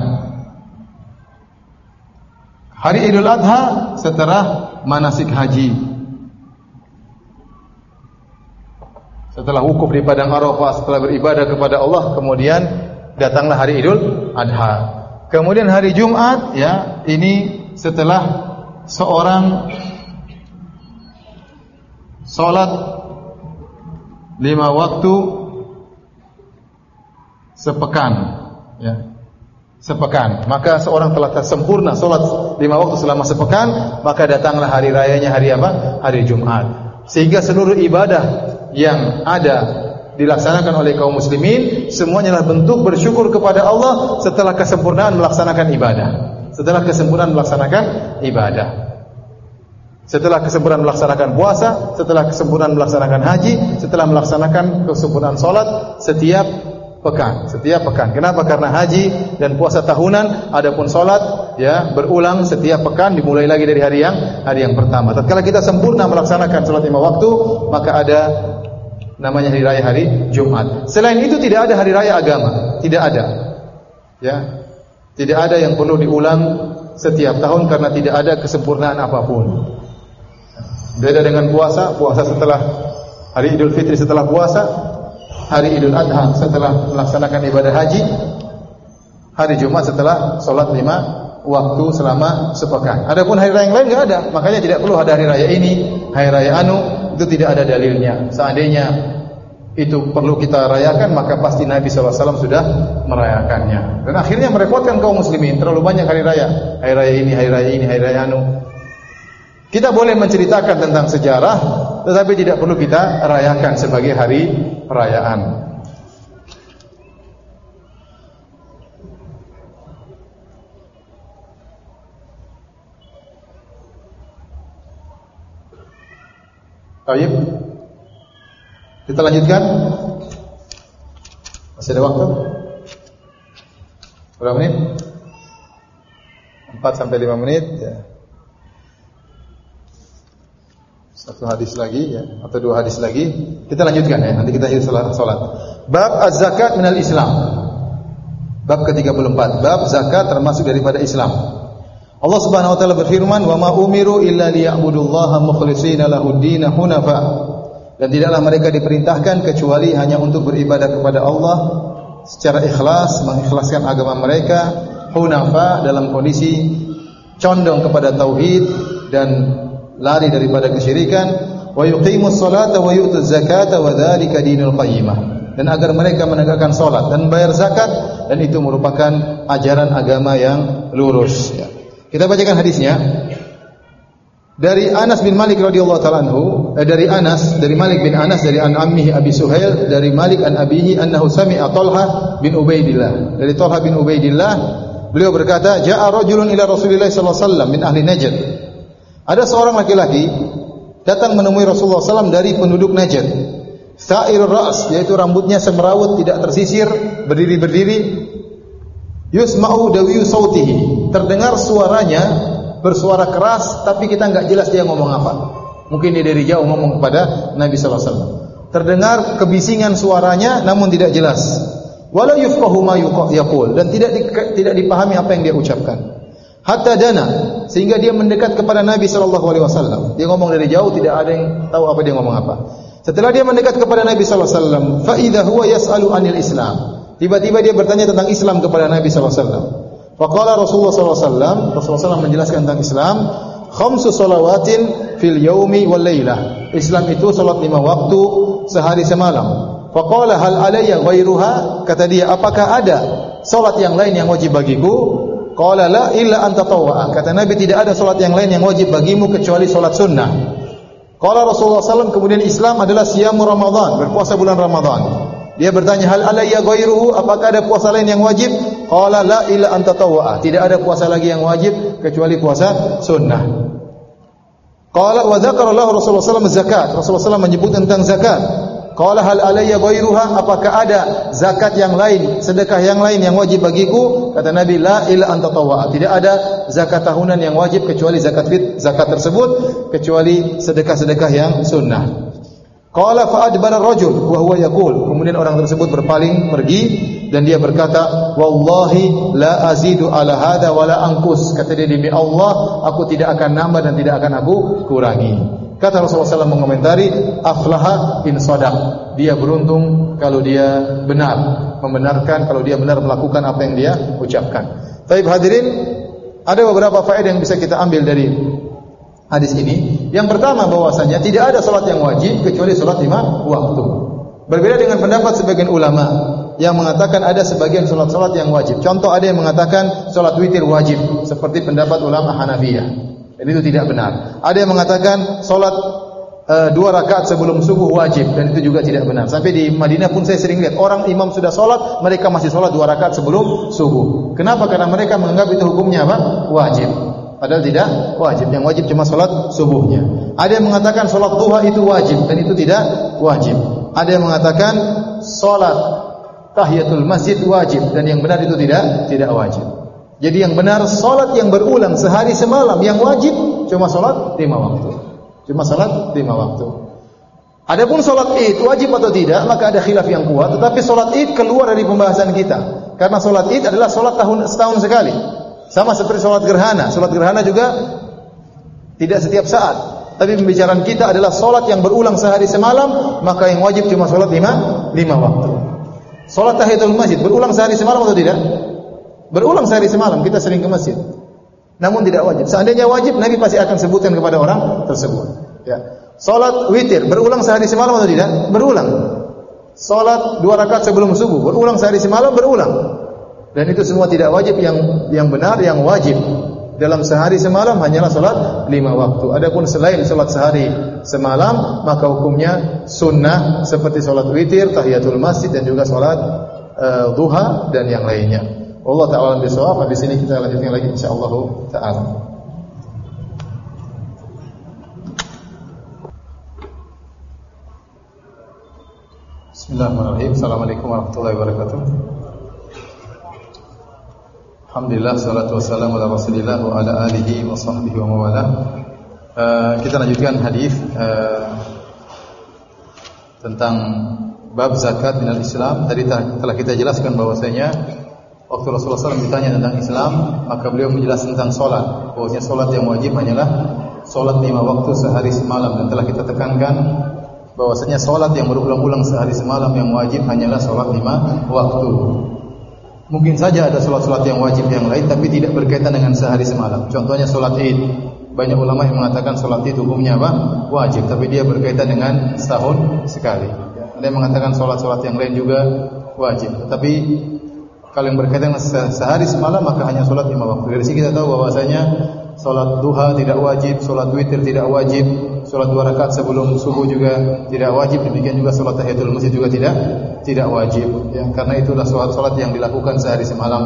Hari Idul Adha setelah manasik haji. Setelah wukuf di padang Arafah, setelah beribadah kepada Allah, kemudian datanglah hari Idul Adha. Kemudian hari Jumat ya, ini setelah seorang salat lima waktu sepekan ya. Sepekan, maka seorang telah sempurna salat lima waktu selama sepekan, maka datanglah hari rayanya hari apa? Hari Jumat. Sehingga seluruh ibadah yang ada dilaksanakan oleh kaum muslimin semuanya adalah bentuk bersyukur kepada Allah setelah kesempurnaan melaksanakan ibadah. Setelah kesempurnaan melaksanakan ibadah. Setelah kesempurnaan melaksanakan puasa, setelah kesempurnaan melaksanakan haji, setelah melaksanakan kesempurnaan salat setiap pekan, setiap pekan. Kenapa? Karena haji dan puasa tahunan, adapun salat ya berulang setiap pekan, dimulai lagi dari hari yang hari yang pertama. Tatkala kita sempurna melaksanakan salat lima waktu, maka ada namanya hari raya hari Jumat. Selain itu tidak ada hari raya agama, tidak ada. Ya. Tidak ada yang perlu diulang setiap tahun karena tidak ada kesempurnaan apapun. Beda dengan puasa, puasa setelah hari Idul Fitri setelah puasa, hari Idul Adha setelah melaksanakan ibadah haji, hari Jumat setelah sholat lima waktu selama sepekan. Adapun hari raya yang lain enggak ada, makanya tidak perlu ada hari raya ini, hari raya anu, itu tidak ada dalilnya. Seandainya itu perlu kita rayakan, maka pasti Nabi shallallahu alaihi wasallam sudah merayakannya. Dan akhirnya merepotkan kaum muslimin, terlalu banyak hari raya, hari raya ini, hari raya ini, hari raya anu. Kita boleh menceritakan tentang sejarah, tetapi tidak perlu kita rayakan sebagai hari perayaan. Baik. Kita lanjutkan. Masih ada waktu? Berapa menit? empat sampai lima menit ya. Satu hadis lagi ya, atau dua hadis lagi. Kita lanjutkan ya, nanti kita akhiri salat. Bab az-zakat minal Islam. Bab ke tiga puluh empat. Bab zakat termasuk daripada Islam. Allah Subhanahu wa taala berfirman, "Wa ma umiru illa liya'budullaha mukhlishina lahud-din hunafa." Dan tidaklah mereka diperintahkan kecuali hanya untuk beribadah kepada Allah secara ikhlas, mengikhlaskan agama mereka, hunafa dalam kondisi condong kepada tauhid dan lari daripada kesyirikan, wa yuqimus salata wa yu'tuz zakata wa dzalika dinul qayyimah. Dan agar mereka menegakkan salat dan bayar zakat, dan itu merupakan ajaran agama yang lurus ya. Kita bacakan hadisnya. Dari Anas bin Malik radhiyallahu taala anhu, eh, dari Anas, dari Malik bin Anas dari an ammihi Abi Suhail, dari Malik an abihi annahu sami'a Talha bin Ubaidillah. Dari Talha bin Ubaidillah, beliau berkata, "Ja'a rajulun ila Rasulillah sallallahu alaihi wasallam min ahli Najd." Ada seorang laki-laki datang menemui Rasulullah sallallahu alaihi wasallam dari penduduk Najd. Sa'ir ras, yaitu rambutnya semrawut, tidak tersisir, berdiri-berdiri. Yusma'u dawiyu sautihi, terdengar suaranya bersuara keras, tapi kita enggak jelas dia ngomong apa. Mungkin dia dari jauh ngomong kepada Nabi sallallahu alaihi wasallam. Terdengar kebisingan suaranya, namun tidak jelas. Wala yufqahu ma yaqul, dan tidak di, tidak dipahami apa yang dia ucapkan. Hatta dana, sehingga dia mendekat kepada Nabi sallallahu alaihi wasallam. Dia ngomong dari jauh, tidak ada yang tahu apa dia ngomong apa. Setelah dia mendekat kepada Nabi sallallahu alaihi wasallam, fa idza huwa yas'alu anil Islam. Tiba-tiba dia bertanya tentang Islam kepada Nabi sallallahu alaihi wasallam. Faqala Rasulullah sallallahu alaihi wasallam, Rasulullah sallallahu alaihi wasallam menjelaskan tentang Islam, khamsu salawatin fil yaumi wal lailah. Islam itu salat lima waktu sehari semalam. Faqala hal alayya ghairuha? Kata dia, apakah ada salat yang lain yang wajib bagiku? Qala la illa an tatawwa. Kata Nabi, tidak ada salat yang lain yang wajib bagimu kecuali salat sunnah. Qala Rasulullah sallallahu alaihi wasallam, kemudian Islam adalah siyamu Ramadan, berpuasa bulan Ramadan. Dia bertanya, hal alayya ghairuhu? Apakah ada puasa lain yang wajib? Qala la illa an tatawwa. Tidak ada puasa lagi yang wajib kecuali puasa sunnah. Qala wa dzakara lahu Rasulullah sallallahu alaihi wasallam zakat. Rasulullah sallallahu alaihi wasallam menyebut tentang zakat. Qala hal alayya ghairuha? Apakah ada zakat yang lain, sedekah yang lain yang wajib bagiku? Kata Nabi, la illa an tatawwa. Tidak ada zakat tahunan yang wajib kecuali zakat fit, zakat tersebut, kecuali sedekah-sedekah yang sunnah. Qala fa adbara ar-rajul wa huwa yaqul. Kemudian orang tersebut berpaling pergi dan dia berkata, wallahi la azidu ala hada wala anqus. Kata dia, demi Allah aku tidak akan nambah dan tidak akan aku kurangi. Kata Rasulullah sallallahu alaihi wasallam mengomentari, aflaha in shadaq. Dia beruntung kalau dia benar, membenarkan, kalau dia benar melakukan apa yang dia ucapkan. Baik hadirin, ada beberapa faedah yang bisa kita ambil dari hadis ini. Yang pertama, bahwasanya tidak ada salat yang wajib kecuali salat lima waktu. Berbeda dengan pendapat sebagian ulama yang mengatakan ada sebagian salat-salat yang wajib. Contoh, ada yang mengatakan salat witir wajib, seperti pendapat ulama Hanafiyah. Dan itu tidak benar. Ada yang mengatakan salat uh, dua rakaat sebelum subuh wajib, dan itu juga tidak benar. Sampai di Madinah pun saya sering lihat orang imam sudah salat, mereka masih salat dua rakaat sebelum subuh. Kenapa? Karena mereka menganggap itu hukumnya apa? Wajib. Padahal tidak wajib. Yang wajib cuma salat subuhnya. Ada yang mengatakan salat duha itu wajib, dan itu tidak wajib. Ada yang mengatakan salat tahiyatul masjid wajib, dan yang benar itu tidak tidak wajib. Jadi yang benar, salat yang berulang sehari semalam yang wajib cuma salat lima waktu. Cuma salat lima waktu. Adapun salat Id wajib atau tidak, maka ada khilaf yang kuat. Tetapi salat Id keluar dari pembahasan kita, karena salat Id adalah salat tahun setahun sekali. Sama seperti salat gerhana. Salat gerhana juga tidak setiap saat. Tapi pembicaraan kita adalah salat yang berulang sehari semalam, maka yang wajib cuma salat lima lima waktu. Salat tahiyatul masjid berulang sehari semalam atau tidak? Berulang sehari semalam, kita sering ke masjid. Namun tidak wajib. Seandainya wajib, Nabi pasti akan sebutkan kepada orang tersebut. Ya. Salat witir berulang sehari semalam atau tidak? Berulang. Salat dua rakaat sebelum subuh berulang sehari semalam, berulang. Dan itu semua tidak wajib. Yang yang benar, yang wajib dalam sehari semalam hanyalah salat lima waktu. Adapun selain salat sehari semalam, maka hukumnya sunnah seperti salat witir, tahiyatul masjid, dan juga salat uh, duha dan yang lainnya. Allah Ta'ala bisawab. Habis ini kita lanjutkan lagi insyaallah Ta'ala. Bismillahirrahmanirrahim. Assalamualaikum warahmatullahi wabarakatuh. Alhamdulillah, salatu wassalamu ala Rasulillah wa ala alihi wa sahbihi wa mawala. Uh, kita lanjutkan hadis uh, tentang bab zakat minal Islam. Tadi telah kita jelaskan bahwasanya waktu Rasulullah shallallahu alaihi wasallam ditanya tentang Islam, maka beliau menjelaskan tentang solat. Bahwasanya solat yang wajib hanyalah solat lima waktu sehari semalam. Dan telah kita tekankan bahwasanya solat yang berulang-ulang sehari semalam yang wajib hanyalah solat lima waktu. Mungkin saja ada solat-solat yang wajib yang lain, tapi tidak berkaitan dengan sehari semalam. Contohnya solat Id. Banyak ulama yang mengatakan solat Id hukumnya apa? Wajib, tapi dia berkaitan dengan setahun sekali. Ada yang mengatakan solat-solat yang lain juga wajib. Tetapi kalau yang berkaitan sehari semalam, maka hanya solat lima waktu. Dari sini kita tahu bahwasanya solat duha tidak wajib, solat witir tidak wajib, solat dua rakaat sebelum subuh juga tidak wajib. Demikian juga solat tahiyatul masjid juga tidak tidak wajib. Ya, karena itulah solat-solat yang dilakukan sehari semalam.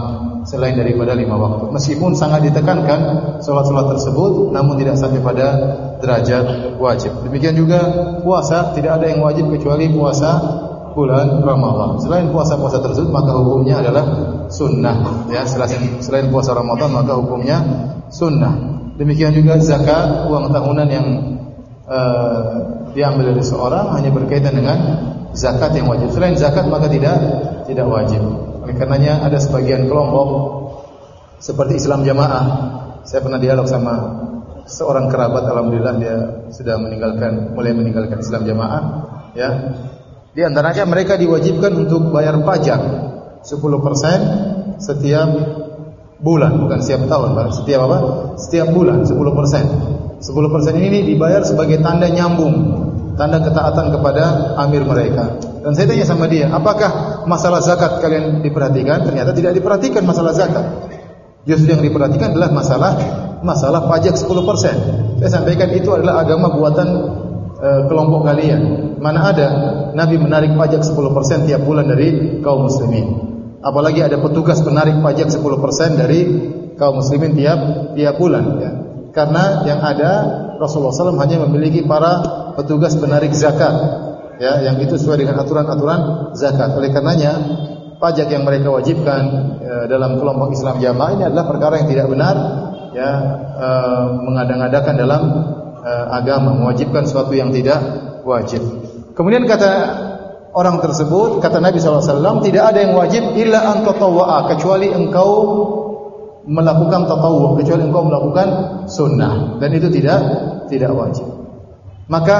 selain daripada lima waktu. Meskipun sangat ditekankan salat-salat tersebut, namun tidak sampai pada derajat wajib. Demikian juga puasa, tidak ada yang wajib kecuali puasa bulan Ramadan. Selain puasa-puasa tersebut maka hukumnya adalah sunnah. Ya, selain selain puasa Ramadan maka hukumnya sunnah. Demikian juga zakat, uang tahunan yang uh, diambil dari seorang hanya berkaitan dengan zakat yang wajib. Selain zakat maka tidak tidak wajib. Oleh karenanya ada sebagian kelompok seperti Islam Jamaah. Saya pernah dialog sama seorang kerabat, alhamdulillah dia sudah meninggalkan mulai meninggalkan Islam Jamaah, ya. Di antaranya mereka diwajibkan untuk bayar pajak sepuluh persen setiap bulan, bukan setiap tahun, setiap apa? Setiap bulan sepuluh persen. sepuluh persen ini dibayar sebagai tanda nyambung, tanda ketaatan kepada amir mereka. Dan saya tanya sama dia, apakah masalah zakat kalian diperhatikan? Ternyata tidak diperhatikan masalah zakat. Justru yang diperhatikan adalah masalah masalah pajak sepuluh persen. Saya sampaikan itu adalah agama buatan e, kelompok kalian. Mana ada Nabi menarik pajak sepuluh persen tiap bulan dari kaum muslimin. Apalagi ada petugas penarik pajak sepuluh persen dari kaum muslimin tiap tiap bulan, ya. Karena yang ada Rasulullah shallallahu alaihi wasallam hanya memiliki para petugas penarik zakat, ya, yang itu sesuai dengan aturan-aturan zakat. Oleh karenanya pajak yang mereka wajibkan e, dalam kelompok Islam Jamaah ini adalah perkara yang tidak benar, ya, e, mengada-ngadakan dalam e, agama, mewajibkan sesuatu yang tidak wajib. Kemudian kata orang tersebut, kata Nabi shallallahu alaihi wasallam, tidak ada yang wajib illa an tatawwa'a, kecuali engkau melakukan tatawwu', kecuali engkau melakukan sunnah, dan itu tidak tidak wajib. Maka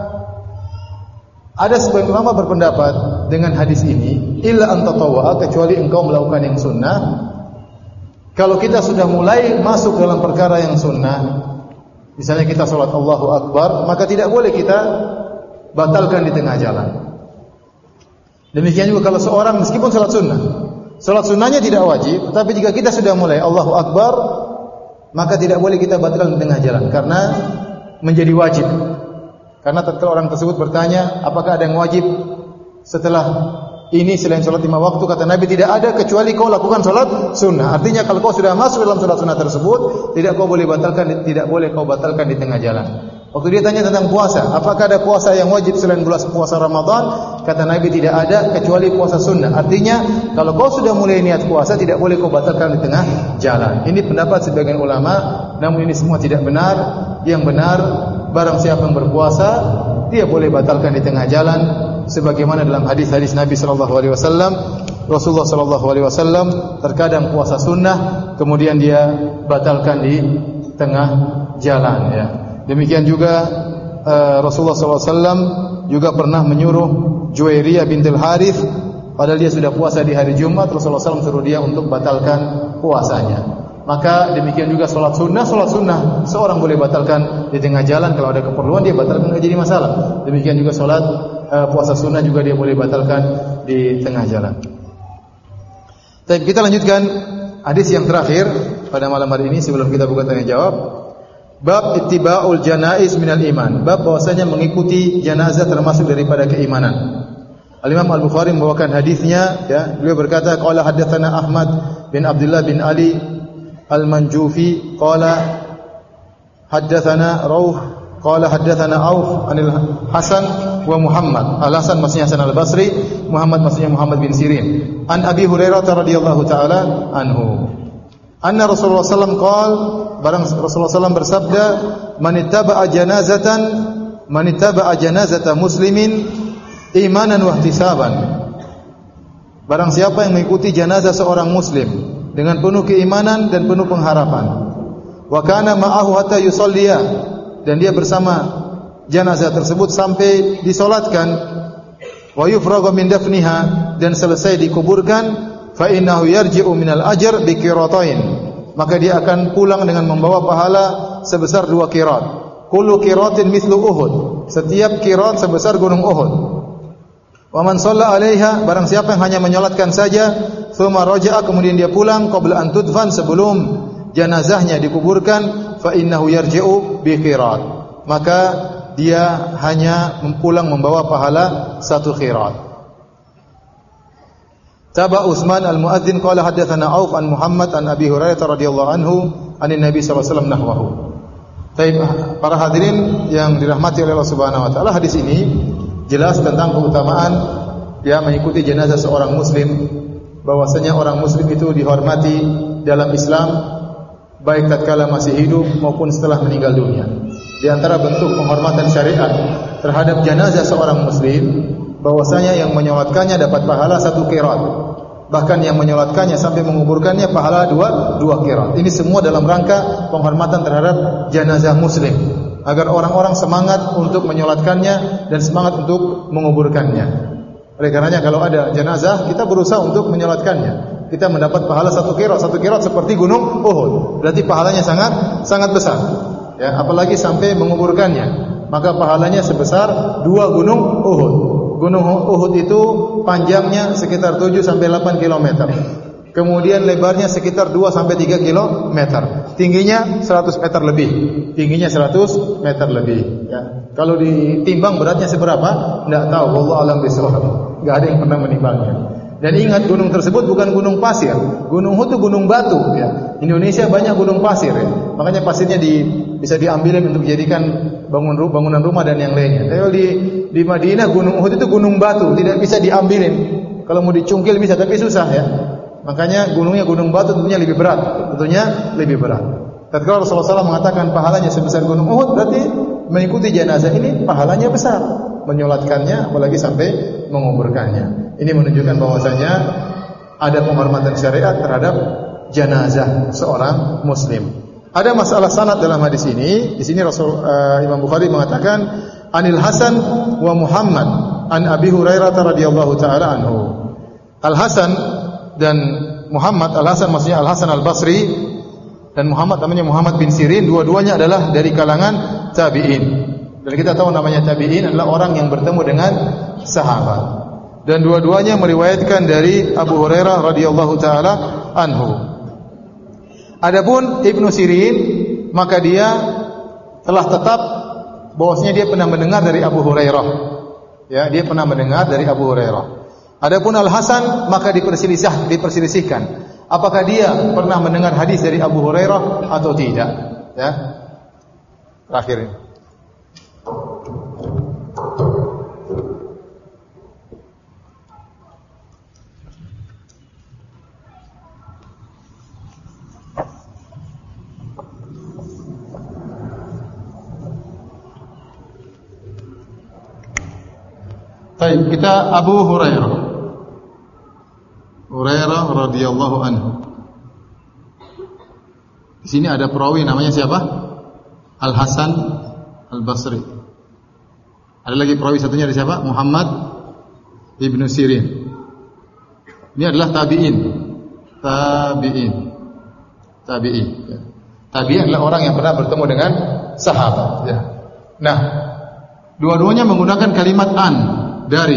ada sebagian ulama berpendapat dengan hadis ini, illa an tatawwa'a, kecuali engkau melakukan yang sunnah. Kalau kita sudah mulai masuk dalam perkara yang sunnah, misalnya kita salat Allahu Akbar, maka tidak boleh kita batalkan di tengah jalan. Demikian juga kalau seorang meskipun salat sunnah, salat sunnahnya tidak wajib, tapi jika kita sudah mulai Allahu Akbar, maka tidak boleh kita batalkan di tengah jalan karena menjadi wajib. Karena tatkala orang tersebut bertanya, apakah ada yang wajib setelah ini selain salat lima waktu? Kata Nabi, tidak ada kecuali kau lakukan salat sunnah. Artinya kalau kau sudah masuk dalam salat sunnah tersebut, tidak kau boleh batalkan, tidak boleh kau batalkan di tengah jalan. Waktu dia tanya tentang puasa, apakah ada puasa yang wajib selain bulan puasa Ramadan? Kata Nabi, tidak ada kecuali puasa sunnah. Artinya kalau kau sudah mulai niat puasa, tidak boleh kau batalkan di tengah jalan. Ini pendapat sebagian ulama, namun ini semua tidak benar. Yang benar, barang siapa yang berpuasa, dia boleh batalkan di tengah jalan, sebagaimana dalam hadis-hadis Nabi sallallahu alaihi wasallam. Rasulullah sallallahu alaihi wasallam terkadang puasa sunnah, kemudian dia batalkan di tengah jalan, ya. Demikian juga uh, Rasulullah sallallahu alaihi wasallam juga pernah menyuruh Juwairiyah bintul Harith, padahal dia sudah puasa di hari Jumat, Rasulullah sallallahu alaihi wasallam suruh dia untuk batalkan puasanya. Maka demikian juga salat sunnah, salat sunnah seorang boleh batalkan di tengah jalan, kalau ada keperluan dia batalkan, tidak jadi masalah. Demikian juga salat uh, puasa sunnah juga dia boleh batalkan di tengah jalan. Baik, kita lanjutkan hadis yang terakhir pada malam hari ini sebelum kita buka tanya jawab. Bab ittiba'ul janaiz minal iman. Bab bahwasanya mengikuti jenazah termasuk daripada keimanan. Al-Imam Al-Bukhari membawakan hadisnya, ya. Beliau berkata, qala haddatsana Ahmad bin Abdullah bin Ali Al-Manjufi qala haddatsana Rauh qala haddatsana Auf anil Hasan wa Muhammad. Al-Hasan maksudnya Hasan Al-Basri, Muhammad maksudnya Muhammad bin Sirin. An Abi Hurairah radhiyallahu taala anhu. Anna Rasulullah sallallahu alaihi wasallam qala, barang Rasulullah sallallahu alaihi wasallam bersabda, man ittaba'a janazatan man ittaba'a janazata muslimin imanan wa ihtisaban. Barang siapa yang mengikuti jenazah seorang muslim dengan penuh keimanan dan penuh pengharapan, wa kana ma'ahu hatta yusalliya, dan dia bersama jenazah tersebut sampai disolatkan, wa yufragha min dafniha, dan selesai dikuburkan, fa innahu yarji'u minal ajr bi qiratain, maka dia akan pulang dengan membawa pahala sebesar dua qirat. Kullu qiratin mithlu Uhud, setiap qirat sebesar gunung Uhud. Wa man shalla 'alaiha, barang siapa yang hanya menyolatkan saja, tsumma raja'a, kemudian dia pulang, qabla an tudfan, sebelum jenazahnya dikuburkan, fa innahu yarji'u bi qirat, maka dia hanya pulang membawa pahala satu qirat. Taba Utsman al-Muadzin qala haddatsana Auf an Muhammad an Abi Hurairah radhiyallahu anhu anin Nabi sallallahu alaihi wasallam nahwahu. Baik, para hadirin yang dirahmati oleh Allah Subhanahu wa taala, hadis ini jelas tentang keutamaan ya mengikuti jenazah seorang muslim, bahwasanya orang muslim itu dihormati dalam Islam baik tatkala masih hidup maupun setelah meninggal dunia. Di antara bentuk penghormatan syariat terhadap jenazah seorang muslim, bahwasanya yang menyolatkannya dapat pahala satu qirat. Bahkan yang menyolatkannya sampai menguburkannya pahala dua dua qirat. Ini semua dalam rangka penghormatan terhadap jenazah muslim, agar orang-orang semangat untuk menyolatkannya dan semangat untuk menguburkannya. Oleh karenanya kalau ada jenazah, kita berusaha untuk menyolatkannya. Kita mendapat pahala satu qirat. Satu qirat seperti gunung Uhud. Berarti pahalanya sangat sangat besar. Ya, apalagi sampai menguburkannya, maka pahalanya sebesar dua gunung Uhud. Gunung Uhud itu panjangnya sekitar tujuh sampai delapan kilometer. Kemudian lebarnya sekitar dua sampai tiga kilometer. Tingginya seratus meter lebih. Tingginya seratus meter lebih, ya. Kalau ditimbang beratnya seberapa? Enggak tahu, wallahu alam bishawab. Enggak ada yang pernah menimbangnya. Dan ingat, gunung tersebut bukan gunung pasir. Gunung Uhud itu gunung batu, ya. Indonesia banyak gunung pasir, ya. Makanya pasirnya di, bisa diambilin untuk dijadikan bangun, bangunan rumah dan yang lainnya. Tapi di di Madinah gunung Uhud itu gunung batu, tidak bisa diambilin. Kalau mau dicungkil bisa, tapi susah, ya. Makanya gunungnya gunung batu tentunya lebih berat, tentunya lebih berat. Tatkala Rasulullah shallallahu alaihi wasallam mengatakan pahalanya sebesar gunung Uhud, berarti mengikuti jenazah ini pahalanya besar. Menyolatkannya, apalagi sampai menguburkannya. Ini menunjukkan bahwasanya ada penghormatan syariat terhadap jenazah seorang muslim. Ada masalah sanad dalam hadis ini. Di sini Rasul uh, Imam Bukhari mengatakan Anil Hasan wa Muhammad an Abi Hurairah radhiyallahu taala anhu. Al Hasan dan Muhammad, Al Hasan maksudnya Al Hasan Al Basri, dan Muhammad namanya Muhammad bin Sirin, dua-duanya adalah dari kalangan tabi'in. Dan kita tahu namanya tabi'in adalah orang yang bertemu dengan sahabat. Dan dua-duanya meriwayatkan dari Abu Hurairah radhiyallahu taala anhu. Adapun Ibnu Sirin, maka dia telah tetap bahwasanya dia pernah mendengar dari Abu Hurairah. Ya, dia pernah mendengar dari Abu Hurairah. Adapun Al Hasan maka diperselisih, diperselisihkan apakah dia pernah mendengar hadis dari Abu Hurairah atau tidak. Ya. Terakhir ini. Baik, kita Abu Hurairah. Hurairah radhiyallahu anhu. Di sini ada perawi namanya siapa? Al Hasan Al Basri. Ada lagi perawi satunya dari siapa? Muhammad Ibnu Sirin. Ini adalah tabi'in. Tabi'in. Tabi'in. Tabi'in adalah orang yang pernah bertemu dengan sahabat. Ya. Nah, dua-duanya menggunakan kalimat an. Dari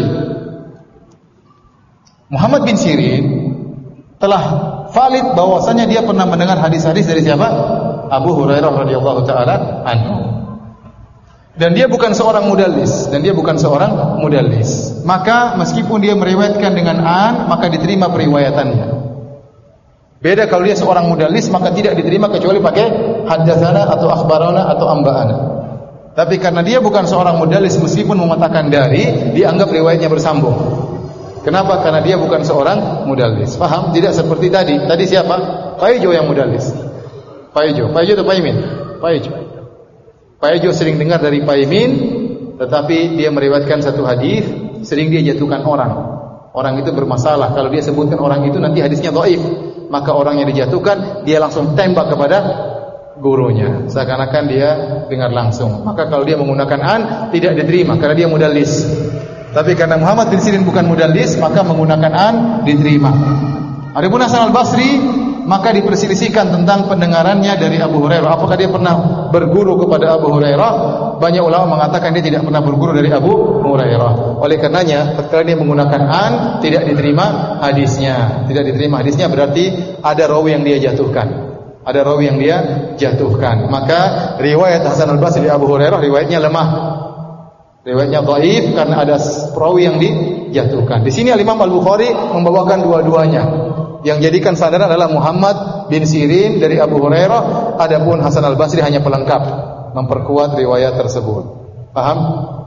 Muhammad bin Sirin telah valid bahwasanya dia pernah mendengar hadis-hadis dari siapa? Abu Hurairah radhiyallahu taala anhu. Dan dia bukan seorang mudallis, dan dia bukan seorang mudallis. Maka meskipun dia meriwayatkan dengan an, maka diterima periwayatannya. Beda kalau dia seorang mudallis, maka tidak diterima kecuali pakai haddatsana atau akhbarana atau amba'ana. Tapi karena dia bukan seorang mudallis, meskipun mengatakan dari, dianggap riwayatnya bersambung. Kenapa? Karena dia bukan seorang mudallis. Paham? Tidak seperti tadi. Tadi siapa? Paijo yang mudallis. Paijo. Paijo atau Paimin? Paijo. Paijo sering dengar dari Paimin, tetapi dia meriwayatkan satu hadis, sering dia jatuhkan orang. Orang itu bermasalah. Kalau dia sebutkan orang itu, nanti hadisnya dhaif. Maka orang yang dijatuhkan, dia langsung tembak kepada gurunya, seakan-akan dia dengar langsung. Maka kalau dia menggunakan an, tidak diterima karena dia mudallis. Tapi karena Muhammad bin Sirin bukan mudallis, maka menggunakan an diterima. Adapun Hasan Al Basri, maka diperselisihkan tentang pendengarannya dari Abu Hurairah. Apakah dia pernah berguru kepada Abu Hurairah? Banyak ulama mengatakan dia tidak pernah berguru dari Abu Hurairah. Oleh karenanya, ketika dia menggunakan an, tidak diterima hadisnya. Tidak diterima hadisnya berarti ada rawi yang dia jatuhkan. Ada rawi yang dia jatuhkan. Maka riwayat Hasan Al Basri dari Abu Hurairah riwayatnya lemah. Riwayatnya dhaif karena ada perawi yang dijatuhkan. Di sini Imam Al-Bukhari membawakan dua-duanya. Yang jadikan sandaran adalah Muhammad bin Sirin dari Abu Hurairah, adapun Hasan Al-Basri hanya pelengkap, memperkuat riwayat tersebut. Paham?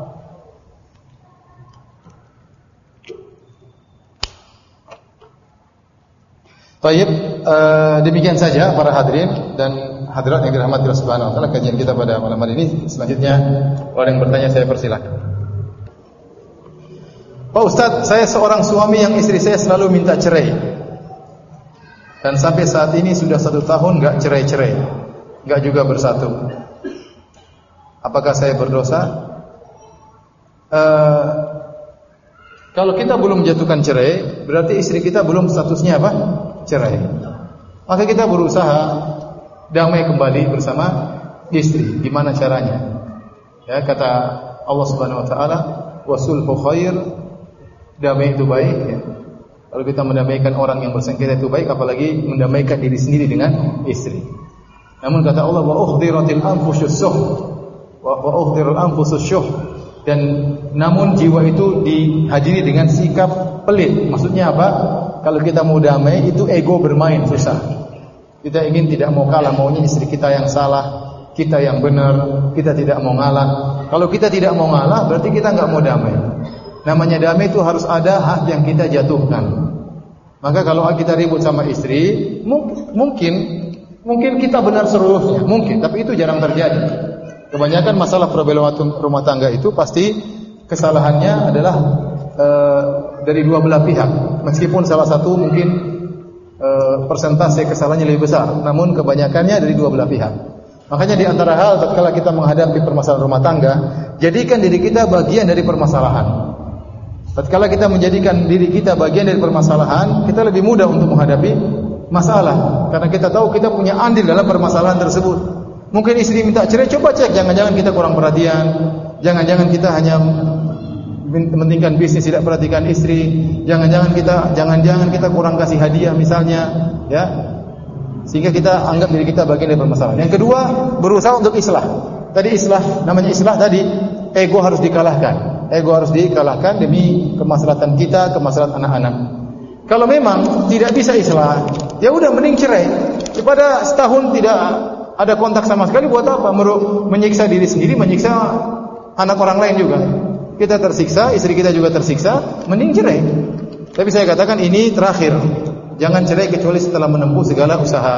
Baik, uh, demikian saja para hadirin dan hadirat yang dirahmati Allah Subhanahu wa taala, kajian kita pada malam hari ini. Selanjutnya kalau ada yang bertanya saya persilakan. Pak Ustaz, saya seorang suami yang istri saya selalu minta cerai. Dan sampai saat ini sudah satu tahun enggak cerai-cerai, enggak juga bersatu. Apakah saya berdosa? Uh, kalau kita belum menjatuhkan cerai, berarti istri kita belum statusnya apa? Cerai. Maka kita berusaha damai kembali bersama istri. Gimana caranya? Ya, kata Allah Subhanahu wa taala, "Wasulhu khair." Damai itu baik, ya. Kalau kita mendamaikan orang yang bersengketa itu baik, apalagi mendamaikan diri sendiri dengan istri. Namun kata Allah, "Wa uhdiratil anfusus syuh." Wa uhdiratil anfusus syuh. Dan namun jiwa itu dihadiri dengan sikap pelit. Maksudnya apa? Kalau kita mau damai, itu ego bermain, susah. Kita ingin tidak mau kalah, maunya istri kita yang salah, kita yang benar, kita tidak mau ngalah. Kalau kita tidak mau ngalah, berarti kita enggak mau damai. Namanya damai itu harus ada hak yang kita jatuhkan. Maka kalau kita ribut sama istri, mungkin mungkin kita benar seluruhnya, mungkin, tapi itu jarang terjadi. Kebanyakan masalah problematika rumah tangga itu pasti kesalahannya adalah e, dari dua belah pihak. Meskipun salah satu mungkin e, persentase kesalahannya lebih besar, namun kebanyakannya dari dua belah pihak. Makanya di antara hal tatkala kita menghadapi permasalahan rumah tangga, jadikan diri kita bagian dari permasalahan. Tatkala kita menjadikan diri kita bagian dari permasalahan, kita lebih mudah untuk menghadapi masalah. Karena kita tahu kita punya andil dalam permasalahan tersebut. Mungkin istri minta cerai, coba cek, jangan-jangan kita kurang perhatian, jangan-jangan kita hanya mementingkan bisnis, tidak perhatikan istri, jangan-jangan kita jangan-jangan kita kurang kasih hadiah misalnya, ya. Sehingga kita anggap diri kita bagian dari permasalahan. Yang kedua, berusaha untuk islah. Tadi islah, namanya islah tadi, ego harus dikalahkan. Ego harus dikalahkan demi kemaslahatan kita, kemaslahatan anak-anak. Kalau memang tidak bisa islah, ya udah mending cerai. Daripada setahun tidak ada kontak sama sekali, buat apa? Menyiksa diri sendiri, menyiksa anak orang lain juga. Kita tersiksa, istri kita juga tersiksa, mending cerai. Tapi saya katakan ini terakhir. Jangan cerai kecuali setelah menempuh segala usaha.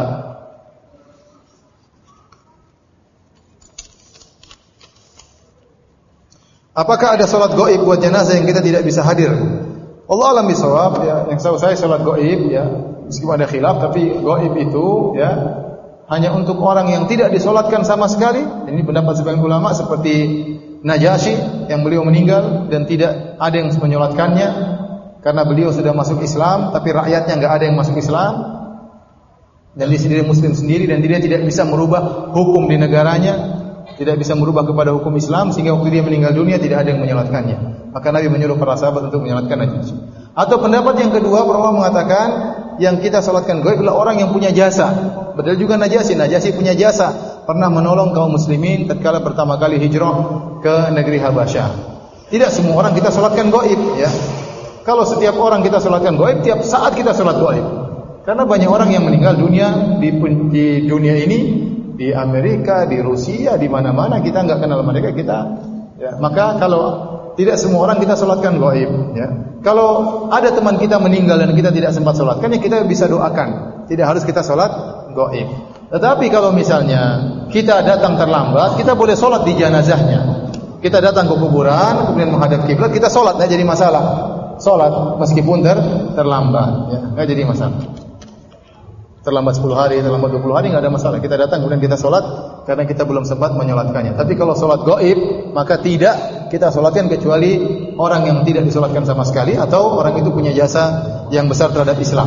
Apakah ada salat gaib buat jenazah yang kita tidak bisa hadir? Allah alam bisawab, ya, yang tahu saya salat gaib, ya, meskipun ada khilaf, tapi gaib itu, ya, hanya untuk orang yang tidak disolatkan sama sekali. Ini pendapat sebagian ulama seperti Najasyi yang beliau meninggal dan tidak ada yang menyolatkannya karena beliau sudah masuk Islam, tapi rakyatnya enggak ada yang masuk Islam. Dan dia sendiri muslim sendiri dan dia tidak bisa merubah hukum di negaranya. Tidak bisa merubah kepada hukum Islam, sehingga waktu dia meninggal dunia tidak ada yang menyolatkannya. Maka Nabi menyuruh para sahabat untuk menyolatkan Najasyi. Atau pendapat yang kedua, para ulama mengatakan yang kita solatkan gaib adalah orang yang punya jasa. Padahal juga Najasyi, Najasyi punya jasa, pernah menolong kaum muslimin tatkala pertama kali hijrah ke negeri Habasyah. Tidak semua orang kita solatkan gaib, ya. Kalau setiap orang kita solatkan gaib, tiap saat kita solat gaib. Karena banyak orang yang meninggal dunia di, di dunia ini, di Amerika, di Rusia, di mana-mana kita enggak kenal mereka, kita, ya. Maka kalau tidak semua orang kita solatkan gaib, ya. Kalau ada teman kita meninggal dan kita tidak sempat solatkan, ya kita bisa doakan. Tidak harus kita solat gaib. Tetapi kalau misalnya kita datang terlambat, kita boleh solat di jenazahnya. Kita datang ke kuburan, kemudian menghadap kiblat, kita solat, enggak jadi masalah. Solat meskipun ter terlambat, ya, enggak jadi masalah. Terlambat sepuluh hari, terlambat dua puluh hari, enggak ada masalah. Kita datang kemudian kita solat karena kita belum sempat menyolatkannya. Tapi kalau solat gaib, maka tidak kita solatkan kecuali orang yang tidak disolatkan sama sekali atau orang itu punya jasa yang besar terhadap Islam.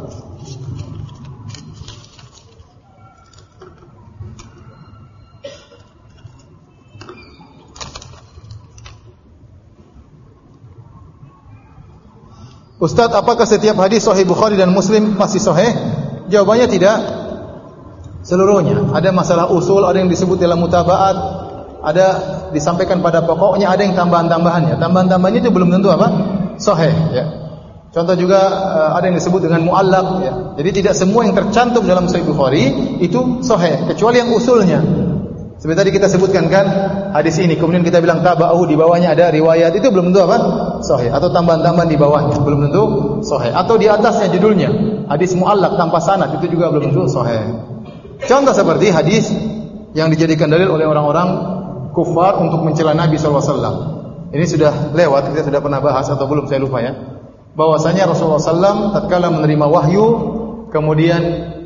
Ustaz, apakah setiap hadis Sahih Bukhari dan Muslim pasti sahih? Jawabannya tidak seluruhnya. Ada masalah usul, ada yang disebut dalam mutabaat, ada disampaikan pada pokoknya, ada yang tambahan-tambahannya. Tambahan-tambahannya itu belum tentu apa? Sahih, ya. Contoh juga ada yang disebut dengan mu'allaq, ya. Jadi tidak semua yang tercantum dalam Sahih Bukhari itu sahih, kecuali yang usulnya. Seperti tadi kita sebutkan kan hadis ini, kemudian kita bilang tabahu, di bawahnya ada riwayat, itu belum tentu apa? Sahih. Atau tambahan-tambahan di bawahnya belum tentu sahih. Atau di atasnya judulnya hadis mu'allaq tanpa sanad, itu juga belum tentu sahih. Contoh seperti hadis yang dijadikan dalil oleh orang-orang kufar untuk mencela Nabi sallallahu alaihi wasallam. Ini sudah lewat, kita sudah pernah bahas atau belum saya lupa ya. Bahwasanya Rasulullah sallallahu alaihi wasallam tatkala menerima wahyu, kemudian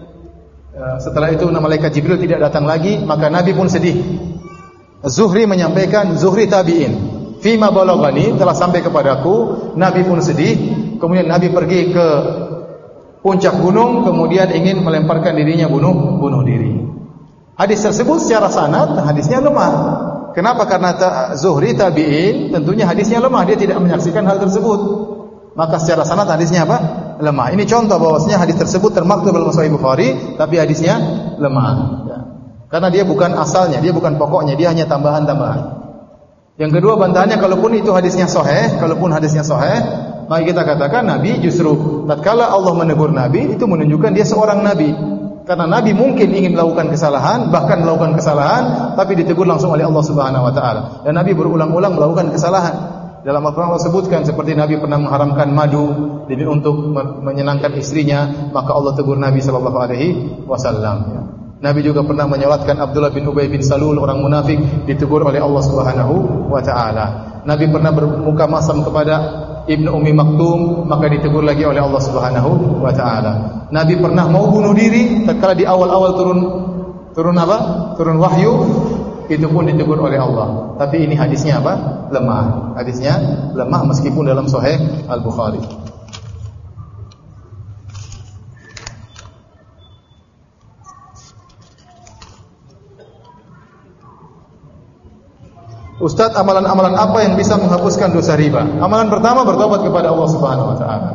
setelah itu malaikat Jibril tidak datang lagi, maka Nabi pun sedih. Zuhri menyampaikan, Zuhri tabi'in, fima balaghani, telah sampai kepadaku, Nabi pun sedih. Kemudian Nabi pergi ke puncak gunung, kemudian ingin melemparkan dirinya bunuh bunuh diri. Hadis tersebut secara sanad hadisnya lemah. Kenapa? Karena Zuhri tabi'in, tentunya hadisnya lemah, dia tidak menyaksikan hal tersebut. Maka secara sanad hadisnya apa? Lemah. Ini contoh bahwasanya hadis tersebut termaktub dalam Sahih Bukhari, tapi hadisnya lemah. Ya. Karena dia bukan asalnya, dia bukan pokoknya, dia hanya tambahan-tambahan. Yang kedua bantahannya, kalaupun itu hadisnya sahih, kalaupun hadisnya sahih, maka kita katakan Nabi justru tatkala Allah menegur Nabi, itu menunjukkan dia seorang Nabi. Karena Nabi mungkin ingin melakukan kesalahan, bahkan melakukan kesalahan, tapi ditegur langsung oleh Allah Subhanahu Wa Taala. Dan Nabi berulang-ulang melakukan kesalahan. Dalam Al-Quran Allah sebutkan seperti Nabi pernah mengharamkan madu demi untuk menyenangkan istrinya, maka Allah tegur Nabi sallallahu alaihi wasallam. Nabi juga pernah menyolatkan Abdullah bin Ubay bin Salul, orang munafik, ditegur oleh Allah Subhanahu wa taala. Nabi pernah bermuka masam kepada Ibnu Ummi Maktum, maka ditegur lagi oleh Allah Subhanahu wa taala. Nabi pernah mau bunuh diri tatkala di awal-awal turun turun apa? Turun wahyu, itu pun ditegur oleh Allah. Tapi ini hadisnya apa? Lemah. Hadisnya lemah meskipun dalam Sahih Al-Bukhari. Ustaz, amalan-amalan apa yang bisa menghapuskan dosa riba? Amalan pertama, bertobat kepada Allah Subhanahu wa taala.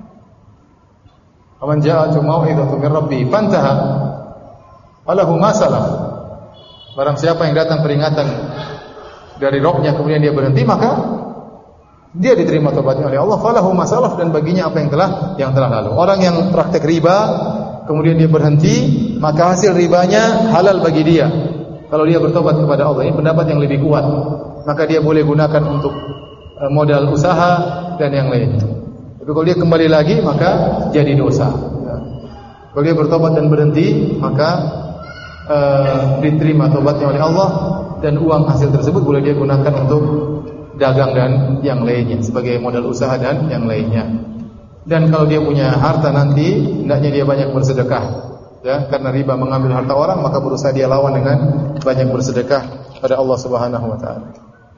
Aman ja'atu mau'izatu min rabbi fantaha falahu ma salaf. Barang siapa yang datang peringatan dari Rabb-Nya kemudian dia berhenti, maka dia diterima tobatnya oleh Allah, falahu ma salaf, dan baginya apa yang telah yang telah lalu. Orang yang praktek riba kemudian dia berhenti, maka hasil ribanya halal bagi dia. Kalau dia bertobat kepada Allah, ini pendapat yang lebih kuat, maka dia boleh gunakan untuk modal usaha dan yang lainnya. Tapi kalau dia kembali lagi, maka jadi dosa. Kalau dia bertobat dan berhenti, maka uh, diterima tobatnya oleh Allah, dan uang hasil tersebut boleh dia gunakan untuk dagang dan yang lainnya, sebagai modal usaha dan yang lainnya. Dan kalau dia punya harta nanti, hendaknya dia banyak bersedekah. Ya, karena riba mengambil harta orang, maka berusaha dia lawan dengan banyak bersedekah pada Allah Subhanahu wa taala.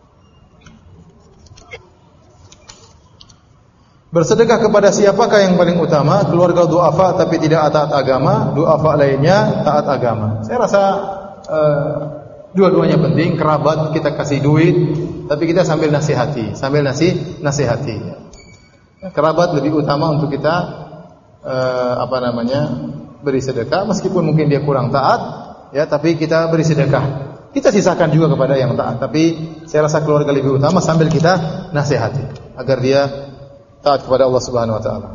Bersedekah kepada siapakah yang paling utama? Keluarga du'afa tapi tidak taat agama, du'afa lainnya taat agama. Saya rasa uh, dua-duanya penting. Kerabat kita kasih duit, tapi kita sambil nasihati, sambil nasi nasihati. Kerabat lebih utama untuk kita uh, apa namanya? beri sedekah, meskipun mungkin dia kurang taat, ya, tapi kita beri sedekah. Kita sisakan juga kepada yang taat, tapi saya rasa keluarga lebih utama sambil kita nasihati agar dia taat kepada Allah Subhanahu wa taala.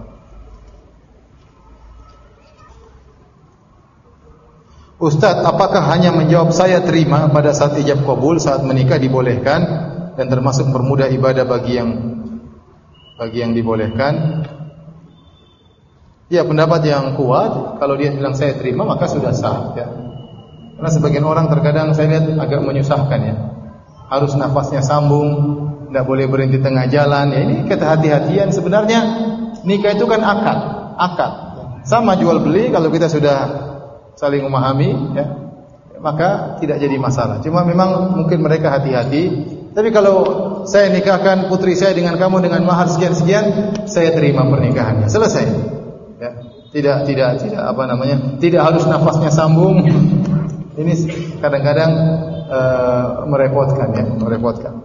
Ustaz, apakah hanya menjawab saya terima pada saat ijab qabul, saat menikah dibolehkan dan termasuk permudah ibadah bagi yang bagi yang dibolehkan? Ya, pendapat yang kuat, kalau dia bilang saya terima maka sudah sah, ya. Karena sebagian orang terkadang saya lihat agak menyusahkan, ya. Harus nafasnya sambung, tidak boleh berhenti tengah jalan. Ya, ini kehati-hatian. Sebenarnya nikah itu kan akad, akad. Sama jual beli, kalau kita sudah saling memahami, ya, maka tidak jadi masalah. Cuma memang mungkin mereka hati-hati. Tapi kalau saya nikahkan putri saya dengan kamu dengan mahar sekian-sekian, saya terima pernikahannya. Selesai. Ya, tidak tidak tidak apa namanya, tidak harus nafasnya sambung. Ini kadang-kadang uh, merepotkan, ya, merepotkan.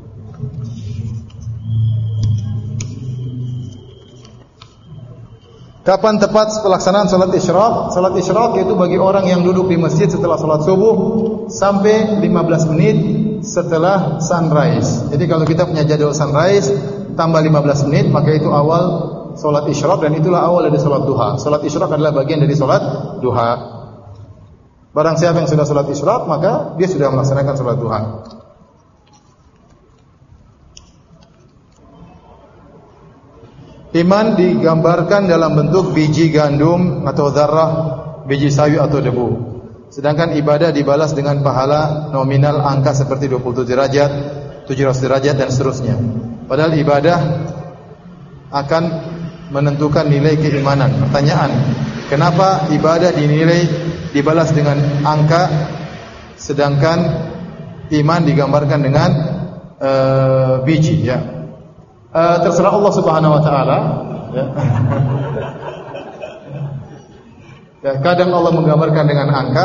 Kapan tepat pelaksanaan salat isyraq? Salat isyraq yaitu bagi orang yang duduk di masjid setelah salat subuh sampai lima belas menit setelah sunrise. Jadi kalau kita punya jadwal sunrise tambah lima belas menit, maka itu awal salat isyraq dan itulah awal dari salat duha. Salat isyraq adalah bagian dari salat duha. Barang siapa yang sudah salat isyraq, maka dia sudah melaksanakan salat duha. Iman digambarkan dalam bentuk biji gandum atau zarrah, biji sawi atau debu. Sedangkan ibadah dibalas dengan pahala nominal angka seperti dua puluh tujuh derajat, tujuh ratus derajat dan seterusnya. Padahal ibadah akan menentukan nilai keimanan. Pertanyaan, kenapa ibadah dinilai dibalas dengan angka sedangkan iman digambarkan dengan uh, biji ya? Uh, terserah Allah Subhanahu wa taala ya. Ya, kadang Allah menggambarkan dengan angka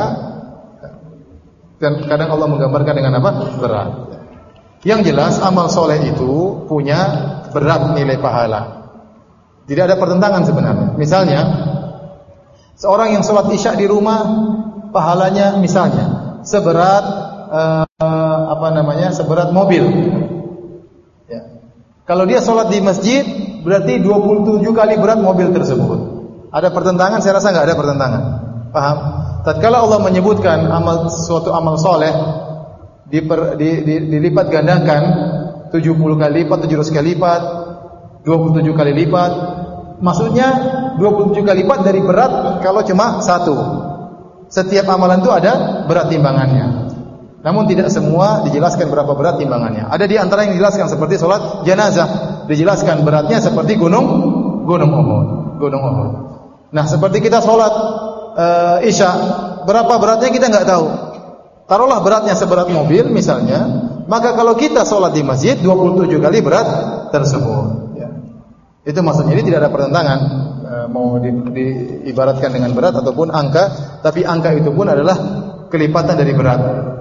dan kadang Allah menggambarkan dengan apa? Berat. Yang jelas amal soleh itu punya berat nilai pahala. Tidak ada pertentangan sebenarnya. Misalnya seorang yang sholat isya di rumah pahalanya misalnya seberat uh, apa namanya? seberat mobil. Ya. Kalau dia sholat di masjid berarti dua puluh tujuh kali berat mobil tersebut. Ada pertentangan? Saya rasa enggak ada pertentangan. Paham? Tatkala Allah menyebutkan amal suatu amal soleh diper, di, di, dilipat gandakan tujuh puluh kali lipat, tujuh ratus kali lipat, dua puluh tujuh kali lipat. Maksudnya dua puluh tujuh kali lipat dari berat kalau cuma satu. Setiap amalan itu ada berat timbangannya. Namun tidak semua dijelaskan berapa berat timbangannya. Ada di antara yang dijelaskan seperti sholat jenazah, dijelaskan beratnya seperti gunung gunung Uhud, gunung Uhud. Nah, seperti kita sholat uh, isya, berapa beratnya kita nggak tahu. Taruhlah beratnya seberat mobil misalnya, maka kalau kita sholat di masjid dua puluh tujuh kali berat tersebut. Ya. Itu maksudnya, ini tidak ada pertentangan uh, mau di, diibaratkan dengan berat ataupun angka, tapi angka itu pun adalah kelipatan dari berat.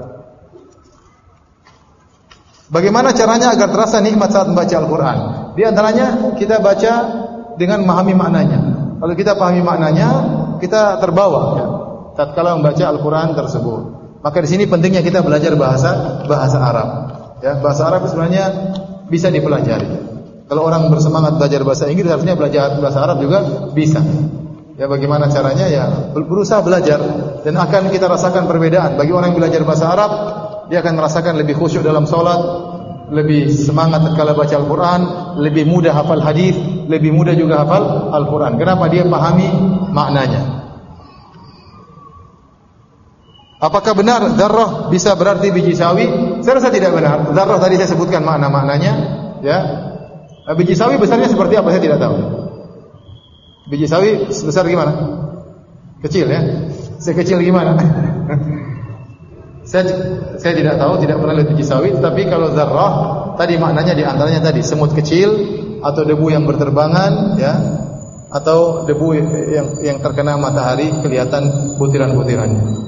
Bagaimana caranya agar terasa nikmat saat membaca Al-Quran? Di antaranya kita baca dengan memahami maknanya. Kalau kita pahami maknanya, kita terbawa ya, tatkala membaca Al-Quran tersebut. Maka di sini pentingnya kita belajar bahasa bahasa Arab. Ya, bahasa Arab sebenarnya bisa dipelajari. Kalau orang bersemangat belajar bahasa Inggris, harusnya belajar bahasa Arab juga bisa. Ya, bagaimana caranya? Ya, berusaha belajar dan akan kita rasakan perbedaan. Bagi orang yang belajar bahasa Arab, dia akan merasakan lebih khusyuk dalam sholat, lebih semangat tatkala baca Al-Quran, lebih mudah hafal hadis, lebih mudah juga hafal Al-Quran. Kenapa? Dia pahami maknanya. Apakah benar dzarrah bisa berarti biji sawi? Saya rasa tidak benar. Dzarrah tadi saya sebutkan makna-maknanya, ya. Biji sawi besarnya seperti apa saya tidak tahu. Biji sawi sebesar gimana? Kecil ya. Sekecil gimana? Saya, saya tidak tahu, tidak pernah lihat biji sawi. Tapi kalau dzarrah tadi maknanya di antaranya tadi semut kecil atau debu yang berterbangan, ya, atau debu yang yang terkena matahari kelihatan butiran-butirannya.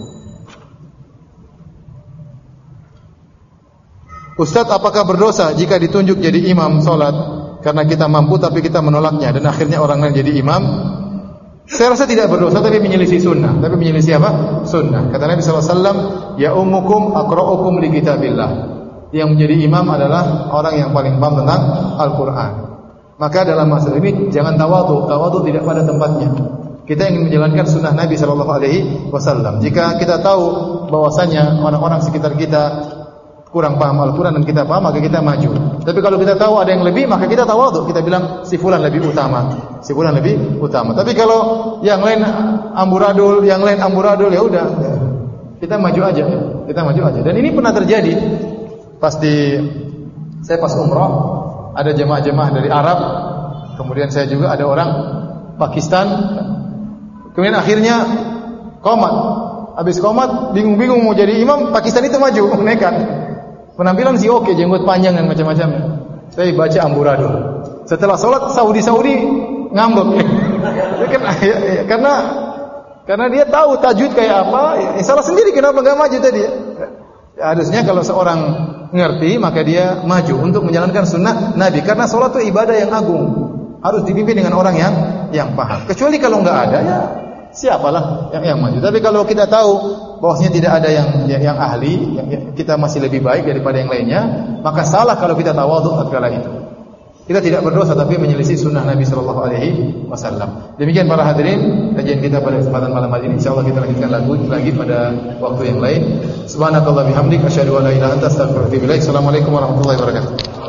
Ustaz, apakah berdosa jika ditunjuk jadi imam solat karena kita mampu tapi kita menolaknya dan akhirnya orang lain jadi imam? Saya rasa tidak berdosa, tapi menyelisih sunnah. Tapi menyelisih apa? Sunnah. Kata Nabi sallallahu alaihi wasallam, ya ummukum aqra'ukum li kitabillah. Yang menjadi imam adalah orang yang paling paham tentang Al-Quran. Maka dalam masalah ini jangan tawadhu. Tawadhu tidak pada tempatnya. Kita ingin menjalankan sunnah Nabi sallallahu alaihi wasallam. Jika kita tahu bahwasanya orang-orang sekitar kita kurang paham Al-Quran dan kita paham, maka kita maju. Tapi kalau kita tahu ada yang lebih, maka kita tawadhu. Kita bilang si fulan lebih utama, si fulan lebih utama. Tapi kalau yang lain amburadul, yang lain amburadul, ya udah, kita maju aja, kita maju aja. Dan ini pernah terjadi. Pas di saya pas umrah, ada jemaah-jemaah dari Arab, kemudian saya juga ada orang Pakistan. Kemudian akhirnya qomat. Habis qomat, bingung-bingung mau jadi imam, Pakistan itu maju, nekat. Penampilan sih oke, jenggot panjang dan macam-macam. Saya baca amburadul. Setelah sholat Saudi-Saudi ngambek. karena karena dia tahu tajwid kayak apa, ya, salah sendiri kenapa enggak maju tadi. Ya, harusnya kalau seorang ngerti maka dia maju untuk menjalankan sunnah Nabi, karena sholat itu ibadah yang agung. Harus dipimpin dengan orang yang yang paham. Kecuali kalau enggak ada, ya siapalah yang yang maju. Tapi kalau kita tahu bahwasanya tidak ada yang yang, yang ahli, yang, yang kita masih lebih baik daripada yang lainnya, maka salah kalau kita tawadhu tatkala itu. Kita tidak berdosa tapi menyelisih sunnah Nabi sallallahu alaihi wasallam. Demikian para hadirin, kajian kita pada kesempatan malam hari ini. Insyaallah kita lanjutkan lagi lagi pada waktu yang lain. Subhanakallah bihamdik asyhadu an la ilaha illa anta astaghfiruka wa atubu ilaik. Assalamualaikum warahmatullahi wabarakatuh.